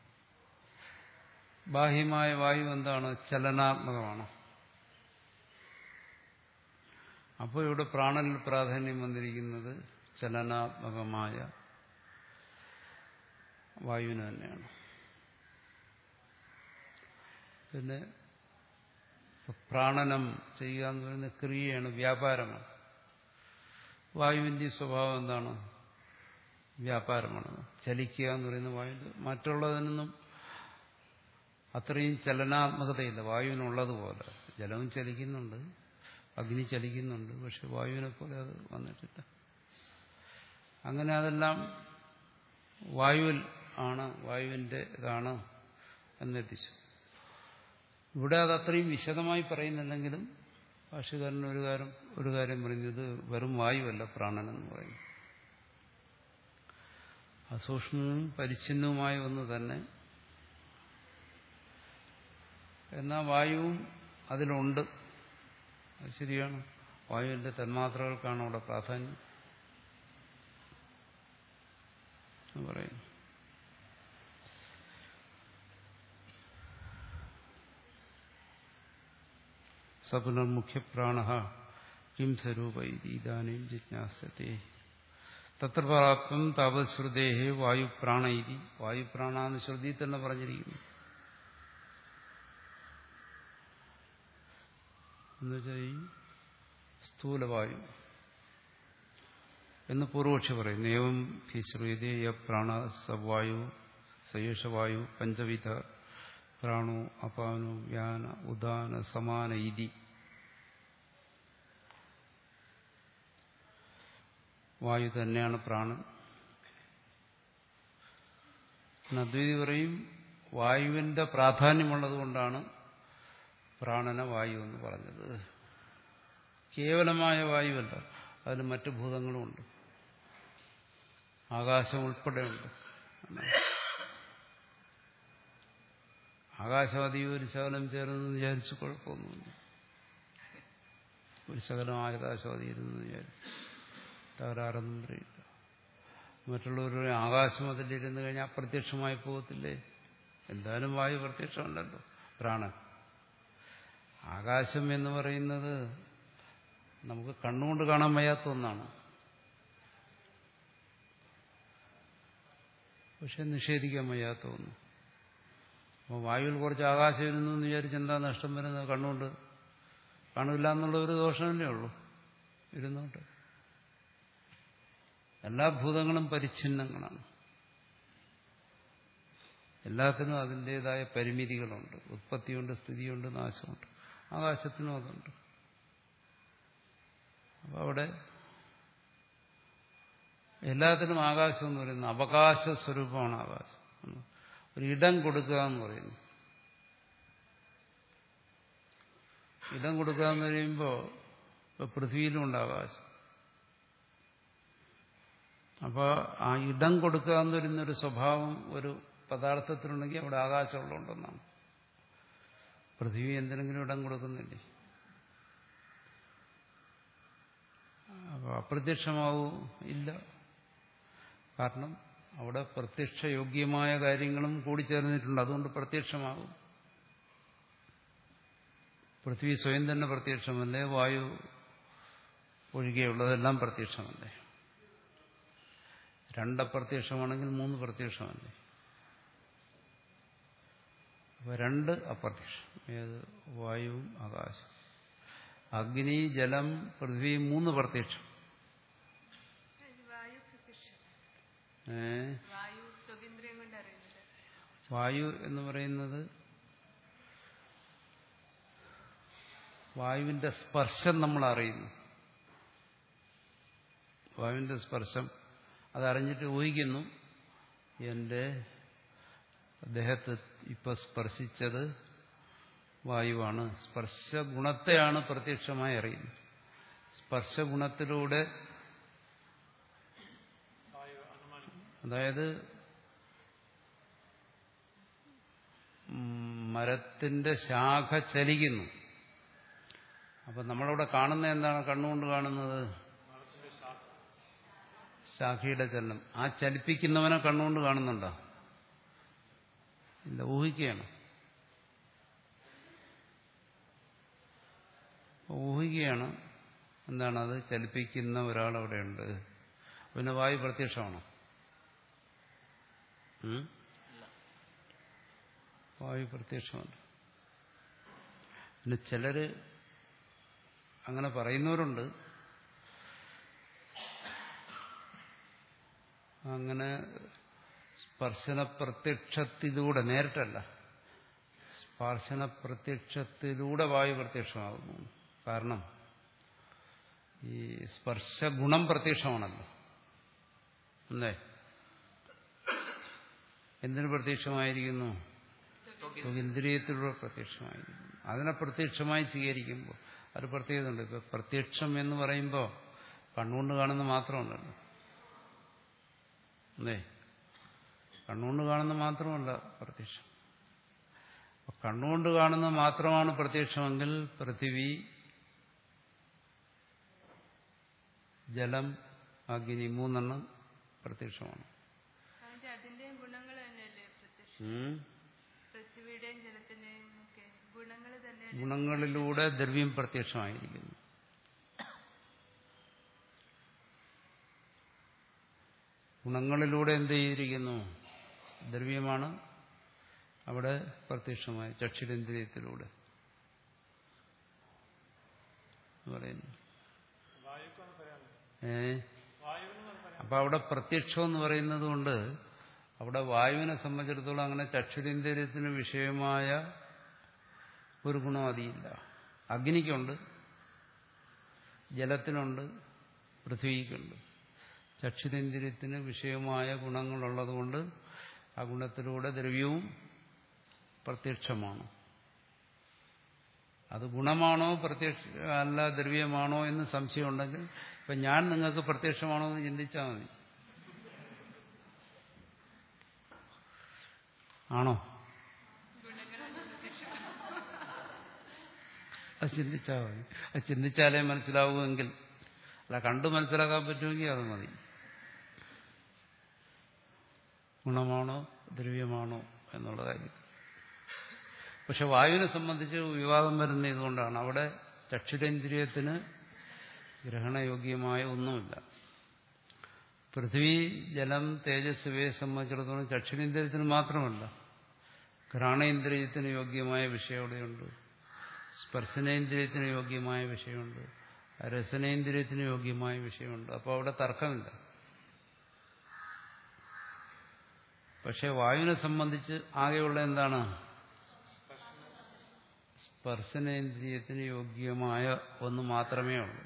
ബാഹ്യമായ വായു എന്താണ്? ചലനാത്മകമാണ്. അപ്പോൾ ഇവിടെ പ്രാണനിൽ പ്രാധാന്യം വന്നിരിക്കുന്നത് ചലനാത്മകമായ വായുവിന് തന്നെയാണ്. പിന്നെ പ്രാണനം ചെയ്യുക എന്ന് പറയുന്ന ക്രിയയാണ്, വ്യാപാരമാണ്. വായുവിന്റെ സ്വഭാവം എന്താണ്? വ്യാപാരമാണ്. ചലിക്കുക എന്ന് പറയുന്ന വായുവിന്റെ മറ്റുള്ളതിനൊന്നും അത്രയും ചലനാത്മകതയില്ല വായുവിനുള്ളതുപോലെ. ജലവും ചലിക്കുന്നുണ്ട്, അഗ്നി ചലിക്കുന്നുണ്ട്, പക്ഷെ വായുവിനെ പോലെ അത് വന്നിട്ടില്ല. അങ്ങനെ അതെല്ലാം വായുവിൽ ആണ്, വായുവിന്റെ ഇതാണ് എന്നെത്തിച്ചു. ഇവിടെ അത് അത്രയും വിശദമായി പറയുന്നില്ലെങ്കിലും ഭാഷ്യകാരൻ ഒരു കാര്യം ഒരു കാര്യം പറയുന്നത് വെറും വായുവല്ല പ്രാണനെന്ന് പറയുന്നു. അസൂക്ഷ്മവും പരിച്ഛിന്നവുമായ ഒന്ന് തന്നെ. എന്നാൽ വായുവും അതിലുണ്ട്, അത് ശരിയാണ്. വായുവിന്റെ തന്മാത്രകൾക്കാണ് അവിടെ പ്രാധാന്യം എന്ന് പറയുന്നു. സപുനർമുഖ്യപ്രാണ കിം സ്വരൂപ ഇതാനും ജിജ്ഞാസത്തെ തത്ര പ്രാപ്തം താപശ്രുതേഹേ വായുപ്രാണ ഇതി. വായുപ്രാണ എന്ന് ശ്രുതി തന്നെ പറഞ്ഞിരിക്കുന്നു. എന്നുവെച്ചാൽ ഈ സ്ഥൂലവായു എന്ന് പൂർവക്ഷി പറയുന്നു. ഏവം ഹി ശ്രുയതേ യ പ്രാണ സവായു സയേഷവായു പഞ്ചവിധ പ്രാണോ അപാനോ വ്യാന ഉദാന സമാന ഇതി. വായു തന്നെയാണ് പ്രാണൻ. അദ്വൈതി പറയും വായുവിന്റെ പ്രാധാന്യമുള്ളത് കൊണ്ടാണ് പ്രാണന വായു എന്ന് പറഞ്ഞത്. കേവലമായ വായുവല്ല, അതിന് മറ്റു ഭൂതങ്ങളുമുണ്ട്, ആകാശം ഉൾപ്പെടെയുണ്ട്. ആകാശവാദി ഒരു ശകലം ചേർന്ന് വിചാരിച്ച് കുഴപ്പമൊന്നുമില്ല. ഒരു ശകലം ആകാശവാദി ഇരുന്ന് വിചാരിച്ച് തകരാറൊന്നും പറയില്ല. മറ്റുള്ളവരുടെ ആകാശം അതിലിരുന്ന് കഴിഞ്ഞാൽ അപ്രത്യക്ഷമായി പോകത്തില്ലേ? എന്തായാലും വായു പ്രത്യക്ഷമുണ്ടല്ലോ, പ്രാണൻ. ആകാശം എന്ന് പറയുന്നത് നമുക്ക് കണ്ണുകൊണ്ട് കാണാൻ വയ്യാത്ത ഒന്നാണ്, പക്ഷെ നിഷേധിക്കാൻ വയ്യാത്ത ഒന്ന്. അപ്പോൾ വായുവിൽ കുറച്ച് ആകാശം ഇരുന്നു എന്ന് വിചാരിച്ച് എന്താ നഷ്ടം വരുന്നത്? കണ്ണുകൊണ്ട് കാണില്ല എന്നുള്ള ഒരു ദോഷമല്ലേ ഉള്ളൂ. ഇരുന്നോട്ട്. എല്ലാ ഭൂതങ്ങളും പരിച്ഛിന്നങ്ങളാണ്. എല്ലാത്തിനും അതിൻ്റെതായ പരിമിതികളുണ്ട്. ഉത്പത്തിയുണ്ട്, സ്ഥിതിയുണ്ട്, നാശമുണ്ട്. ആകാശത്തിനും അതുണ്ട്. അപ്പം അവിടെ എല്ലാത്തിനും ആകാശം എന്ന് പറയുന്നത് അവകാശ സ്വരൂപമാണ്. ആകാശം ഒരിടം കൊടുക്കുക എന്ന് പറയുന്നു. ഇടം കൊടുക്കുക എന്ന് പറയുമ്പോൾ ഇപ്പൊ പൃഥ്വിയിലുണ്ട് ആകാശം. അപ്പോൾ ആ ഇടം കൊടുക്കുക എന്ന് പറയുന്നൊരു സ്വഭാവം ഒരു പദാർത്ഥത്തിലുണ്ടെങ്കിൽ അവിടെ ആകാശമുള്ളതുകൊണ്ടെന്നാണ്. പൃഥ്വി എന്തിനെങ്കിലും ഇടം കൊടുക്കുന്നില്ലേ? അപ്പോൾ അപ്രത്യക്ഷമാവൂ? ഇല്ല. കാരണം അവിടെ പ്രത്യക്ഷയോഗ്യമായ കാര്യങ്ങളും കൂടിച്ചേർന്നിട്ടുണ്ട്. അതുകൊണ്ട് പ്രത്യക്ഷമാകും. പൃഥ്വി സ്വയം തന്നെ പ്രത്യക്ഷമല്ലേ? വായു ഒഴികെയുള്ളതെല്ലാം പ്രത്യക്ഷമല്ലേ? രണ്ടപ്രത്യക്ഷമാണെങ്കിൽ മൂന്ന് പ്രത്യക്ഷമല്ലേ? അപ്പോൾ രണ്ട് അപ്രത്യക്ഷം. ഏത്? വായുവും ആകാശം. അഗ്നി, ജലം, പൃഥ്വി മൂന്ന് പ്രത്യക്ഷം. ഏ വായു എന്ന് പറയുന്നത് വായുവിന്റെ സ്പർശം നമ്മൾ അറിയുന്നു. വായുവിന്റെ സ്പർശം അതറിഞ്ഞിട്ട് ഊഹിക്കുന്നു, എൻ്റെ ദേഹത്ത് ഇപ്പൊ സ്പർശിച്ചത് വായുവാണ്. സ്പർശഗുണത്തെയാണ് പ്രത്യക്ഷമായി അറിയുന്നത്. സ്പർശഗുണത്തിലൂടെ അതായത് മരത്തിന്റെ ശാഖ ചലിക്കുന്നു. അപ്പൊ നമ്മളവിടെ കാണുന്നത് എന്താണ്? കണ്ണുകൊണ്ട് കാണുന്നത് ശാഖയുടെ ചലനം. ആ ചലിപ്പിക്കുന്നവനെ കണ്ണുകൊണ്ട് കാണുന്നുണ്ടോ? ഇല്ല, ഊഹിക്കുകയാണ്. ഊഹിക്കുകയാണ്. എന്താണ്? അത് ചലിപ്പിക്കുന്ന ഒരാളവിടെയുണ്ട്. പിന്നെ വായു പ്രത്യക്ഷമാണോ? വായു പ്രത്യക്ഷമാണ്. പിന്നെ ചിലര് അങ്ങനെ പറയുന്നവരുണ്ട്. അങ്ങനെ സ്പർശന പ്രത്യക്ഷത്തിലൂടെ, നേരിട്ടല്ല, സ്പർശന പ്രത്യക്ഷത്തിലൂടെ വായു പ്രത്യക്ഷമാകുന്നു. കാരണം ഈ സ്പർശഗുണം പ്രത്യക്ഷമാണല്ലോ. അല്ലേ? എന്തിനു പ്രത്യക്ഷമായിരിക്കുന്നു? ഇന്ദ്രിയത്തിലൂടെ പ്രത്യക്ഷമായിരിക്കുന്നു. അതിനെ പ്രത്യക്ഷമായി സ്വീകരിക്കുമ്പോൾ അത് പ്രത്യേകത ഉണ്ട്. ഇപ്പൊ പ്രത്യക്ഷം എന്ന് പറയുമ്പോൾ കണ്ണുകൊണ്ട് കാണുന്ന മാത്രമല്ലല്ലോ. അല്ലേ? കണ്ണുകൊണ്ട് കാണുന്ന മാത്രമല്ല പ്രത്യക്ഷം. കണ്ണുകൊണ്ട് കാണുന്ന മാത്രമാണ് പ്രത്യക്ഷമെങ്കിൽ പൃഥിവി, ജലം, അഗ്നി മൂന്നെണ്ണം പ്രത്യക്ഷമാണ്. അതിന്റെയും ഗുണങ്ങൾ തന്നെയല്ലേ പ്രത്യക്ഷം? പൃഥ്വിയുടെയും ജലത്തിന്റെയും ഒക്കെ ഗുണങ്ങൾ തന്നെ. ഗുണങ്ങളിലൂടെ ദ്രവ്യം പ്രത്യക്ഷമായിരിക്കുന്നു. ഗുണങ്ങളിലൂടെ എന്ത് ചെയ്തിരിക്കുന്നു? ദ്രവ്യമാണ് അവിടെ പ്രത്യക്ഷമായി ചക്ഷുരേന്ദ്രിയത്തിലൂടെ പറയുന്നു. ഏ അപ്പൊ അവിടെ പ്രത്യക്ഷം എന്ന് പറയുന്നത് കൊണ്ട് അവിടെ വായുവിനെ സംബന്ധിച്ചിടത്തോളം അങ്ങനെ ചക്ഷുരേന്ദ്രിയത്തിന് വിഷയമായ ഒരു ഗുണം അതിയില്ല. അഗ്നിക്കുണ്ട്, ജലത്തിനുണ്ട്, പൃഥ്വിക്കുണ്ട്. ചക്ഷുരേന്ദ്രിയത്തിന് വിഷയമായ ഗുണങ്ങളുള്ളതുകൊണ്ട് ആ ഗുണത്തിലൂടെ ദ്രവ്യവും പ്രത്യക്ഷമാണ്. അത് ഗുണമാണോ പ്രത്യക്ഷ അല്ല ദ്രവ്യമാണോ എന്ന് സംശയമുണ്ടെങ്കിൽ ഇപ്പൊ ഞാൻ നിങ്ങൾക്ക് പ്രത്യക്ഷമാണോ എന്ന് ചിന്തിച്ചാൽ മതി. ആണോ? അത് ചിന്തിച്ചാൽ മതി. അത് ചിന്തിച്ചാലേ മനസ്സിലാവുമെങ്കിൽ, അല്ല കണ്ടു മനസ്സിലാക്കാൻ പറ്റുമെങ്കിൽ അത് മതി. ഗുണമാണോ ദ്രവ്യമാണോ എന്നുള്ള കാര്യം. പക്ഷെ വായുവിനെ സംബന്ധിച്ച് വിവാദം വരുന്ന ഇതുകൊണ്ടാണ്. അവിടെ ചക്ഷുരേന്ദ്രിയത്തിന് ഗ്രഹണയോഗ്യമായ ഒന്നുമില്ല. പൃഥ്വി, ജലം, തേജസ് ഇവയെ സംബന്ധിച്ചിടത്തോളം ചക്ഷുരേന്ദ്രിയത്തിന് മാത്രമല്ല, ഘ്രാണേന്ദ്രിയത്തിന് യോഗ്യമായ വിഷയം അവിടെയുണ്ട്, സ്പർശനേന്ദ്രിയത്തിന് യോഗ്യമായ വിഷയമുണ്ട്, രസനേന്ദ്രിയത്തിന് യോഗ്യമായ വിഷയമുണ്ട്. അപ്പോൾ അവിടെ തർക്കമില്ല. പക്ഷെ വായുവിനെ സംബന്ധിച്ച് ആകെയുള്ള എന്താണ്? സ്പർശനേന്ദ്രിയത്തിന് യോഗ്യമായ ഒന്ന് മാത്രമേ ഉള്ളൂ.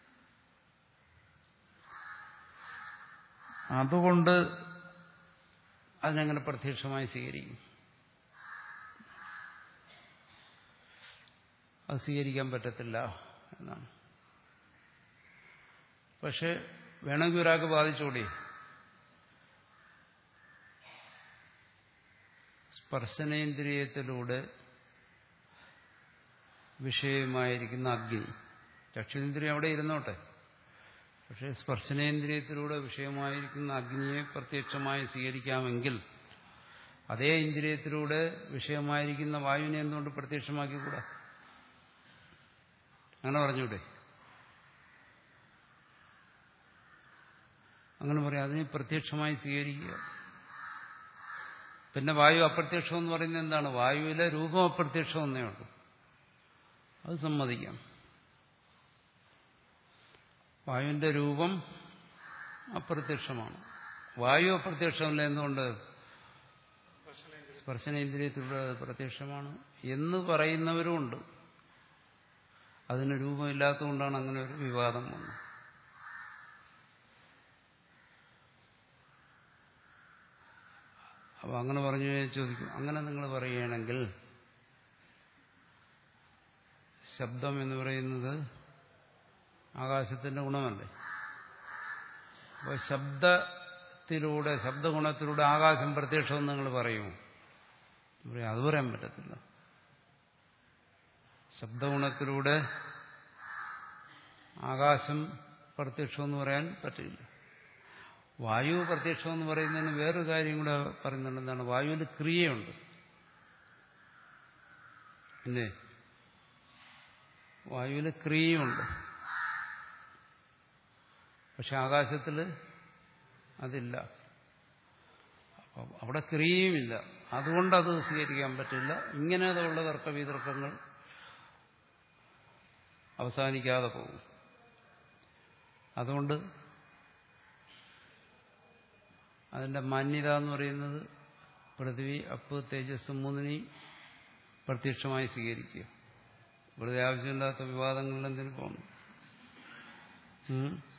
അതുകൊണ്ട് അതിനെങ്ങനെ പ്രത്യക്ഷമായി സ്വീകരിക്കും? അത് സ്വീകരിക്കാൻ പറ്റത്തില്ല എന്നാണ്. പക്ഷെ വേണമെങ്കിൽ ഒരാൾക്ക് ബാധിച്ചോടി. സ്പർശനേന്ദ്രിയത്തിലൂടെ വിഷയമായിരിക്കുന്ന അഗ്നി, ചക്ഷുരേന്ദ്രിയം അവിടെ ഇരുന്നോട്ടെ, പക്ഷെ സ്പർശനേന്ദ്രിയത്തിലൂടെ വിഷയമായിരിക്കുന്ന അഗ്നിയെ പ്രത്യക്ഷമായി സ്വീകരിക്കാമെങ്കിൽ അതേ ഇന്ദ്രിയത്തിലൂടെ വിഷയമായിരിക്കുന്ന വായുവിനെ എന്തുകൊണ്ട് പ്രത്യക്ഷമാക്കിക്കൂടാ? അങ്ങനെ പറഞ്ഞൂടെ? അങ്ങനെ പറയാം, അതിനെ പ്രത്യക്ഷമായി സ്വീകരിക്കുക. പിന്നെ വായു അപ്രത്യക്ഷം എന്ന് പറയുന്നത് എന്താണ്? വായുവിലെ രൂപം അപ്രത്യക്ഷം എന്നേ ഉള്ളൂ. അത് സമ്മതിക്കാം. വായുവിന്റെ രൂപം അപ്രത്യക്ഷമാണ്. വായു അപ്രത്യക്ഷമല്ല. എന്തുകൊണ്ട്? സ്പർശനേന്ദ്രിയത്തിലൂടെ അത് പ്രത്യക്ഷമാണ് എന്ന് പറയുന്നവരുമുണ്ട്. അതിന് രൂപമില്ലാത്തതുകൊണ്ടാണ് അങ്ങനെ ഒരു വിവാദം വന്നത്. അപ്പൊ അങ്ങനെ പറഞ്ഞു ചോദിക്കും, അങ്ങനെ നിങ്ങൾ പറയുകയാണെങ്കിൽ ശബ്ദം എന്ന് പറയുന്നത് ആകാശത്തിന്റെ ഗുണമല്ലേ? അപ്പോൾ ശബ്ദ ശബ്ദത്തിലൂടെ ശബ്ദഗുണത്തിലൂടെ ആകാശം പ്രത്യക്ഷമെന്ന് നിങ്ങൾ പറയുമോ? അത് പറയാൻ പറ്റത്തില്ല. ശബ്ദഗുണത്തിലൂടെ ആകാശം പ്രത്യക്ഷമെന്ന് പറയാൻ പറ്റില്ല. വായു പ്രത്യക്ഷമെന്ന് പറയുന്നതിന് വേറൊരു കാര്യം കൂടെ പറയുന്നുണ്ട്. എന്താണ്? വായുവിൽ ക്രിയയുണ്ട്. അല്ലേ? വായുവിൽ ക്രിയയുണ്ട്. പക്ഷെ ആകാശത്തിൽ അതില്ല. അപ്പം അവിടെ ക്രിയയുമില്ല. അതുകൊണ്ടത് സ്വീകരിക്കാൻ പറ്റില്ല. ഇങ്ങനെയുള്ള തർക്കവിതർക്കങ്ങൾ അവസാനിക്കാതെ പോകും. അതുകൊണ്ട് അതിന്റെ മാന്യത എന്ന് പറയുന്നത് പൃഥ്വി, അപ്പ്, തേജസ് മൂന്നിനെയും പ്രത്യക്ഷമായി സ്വീകരിക്കുക. വെറുതെ ആവശ്യമില്ലാത്ത വിവാദങ്ങളിൽ എന്തിനു പോകണം?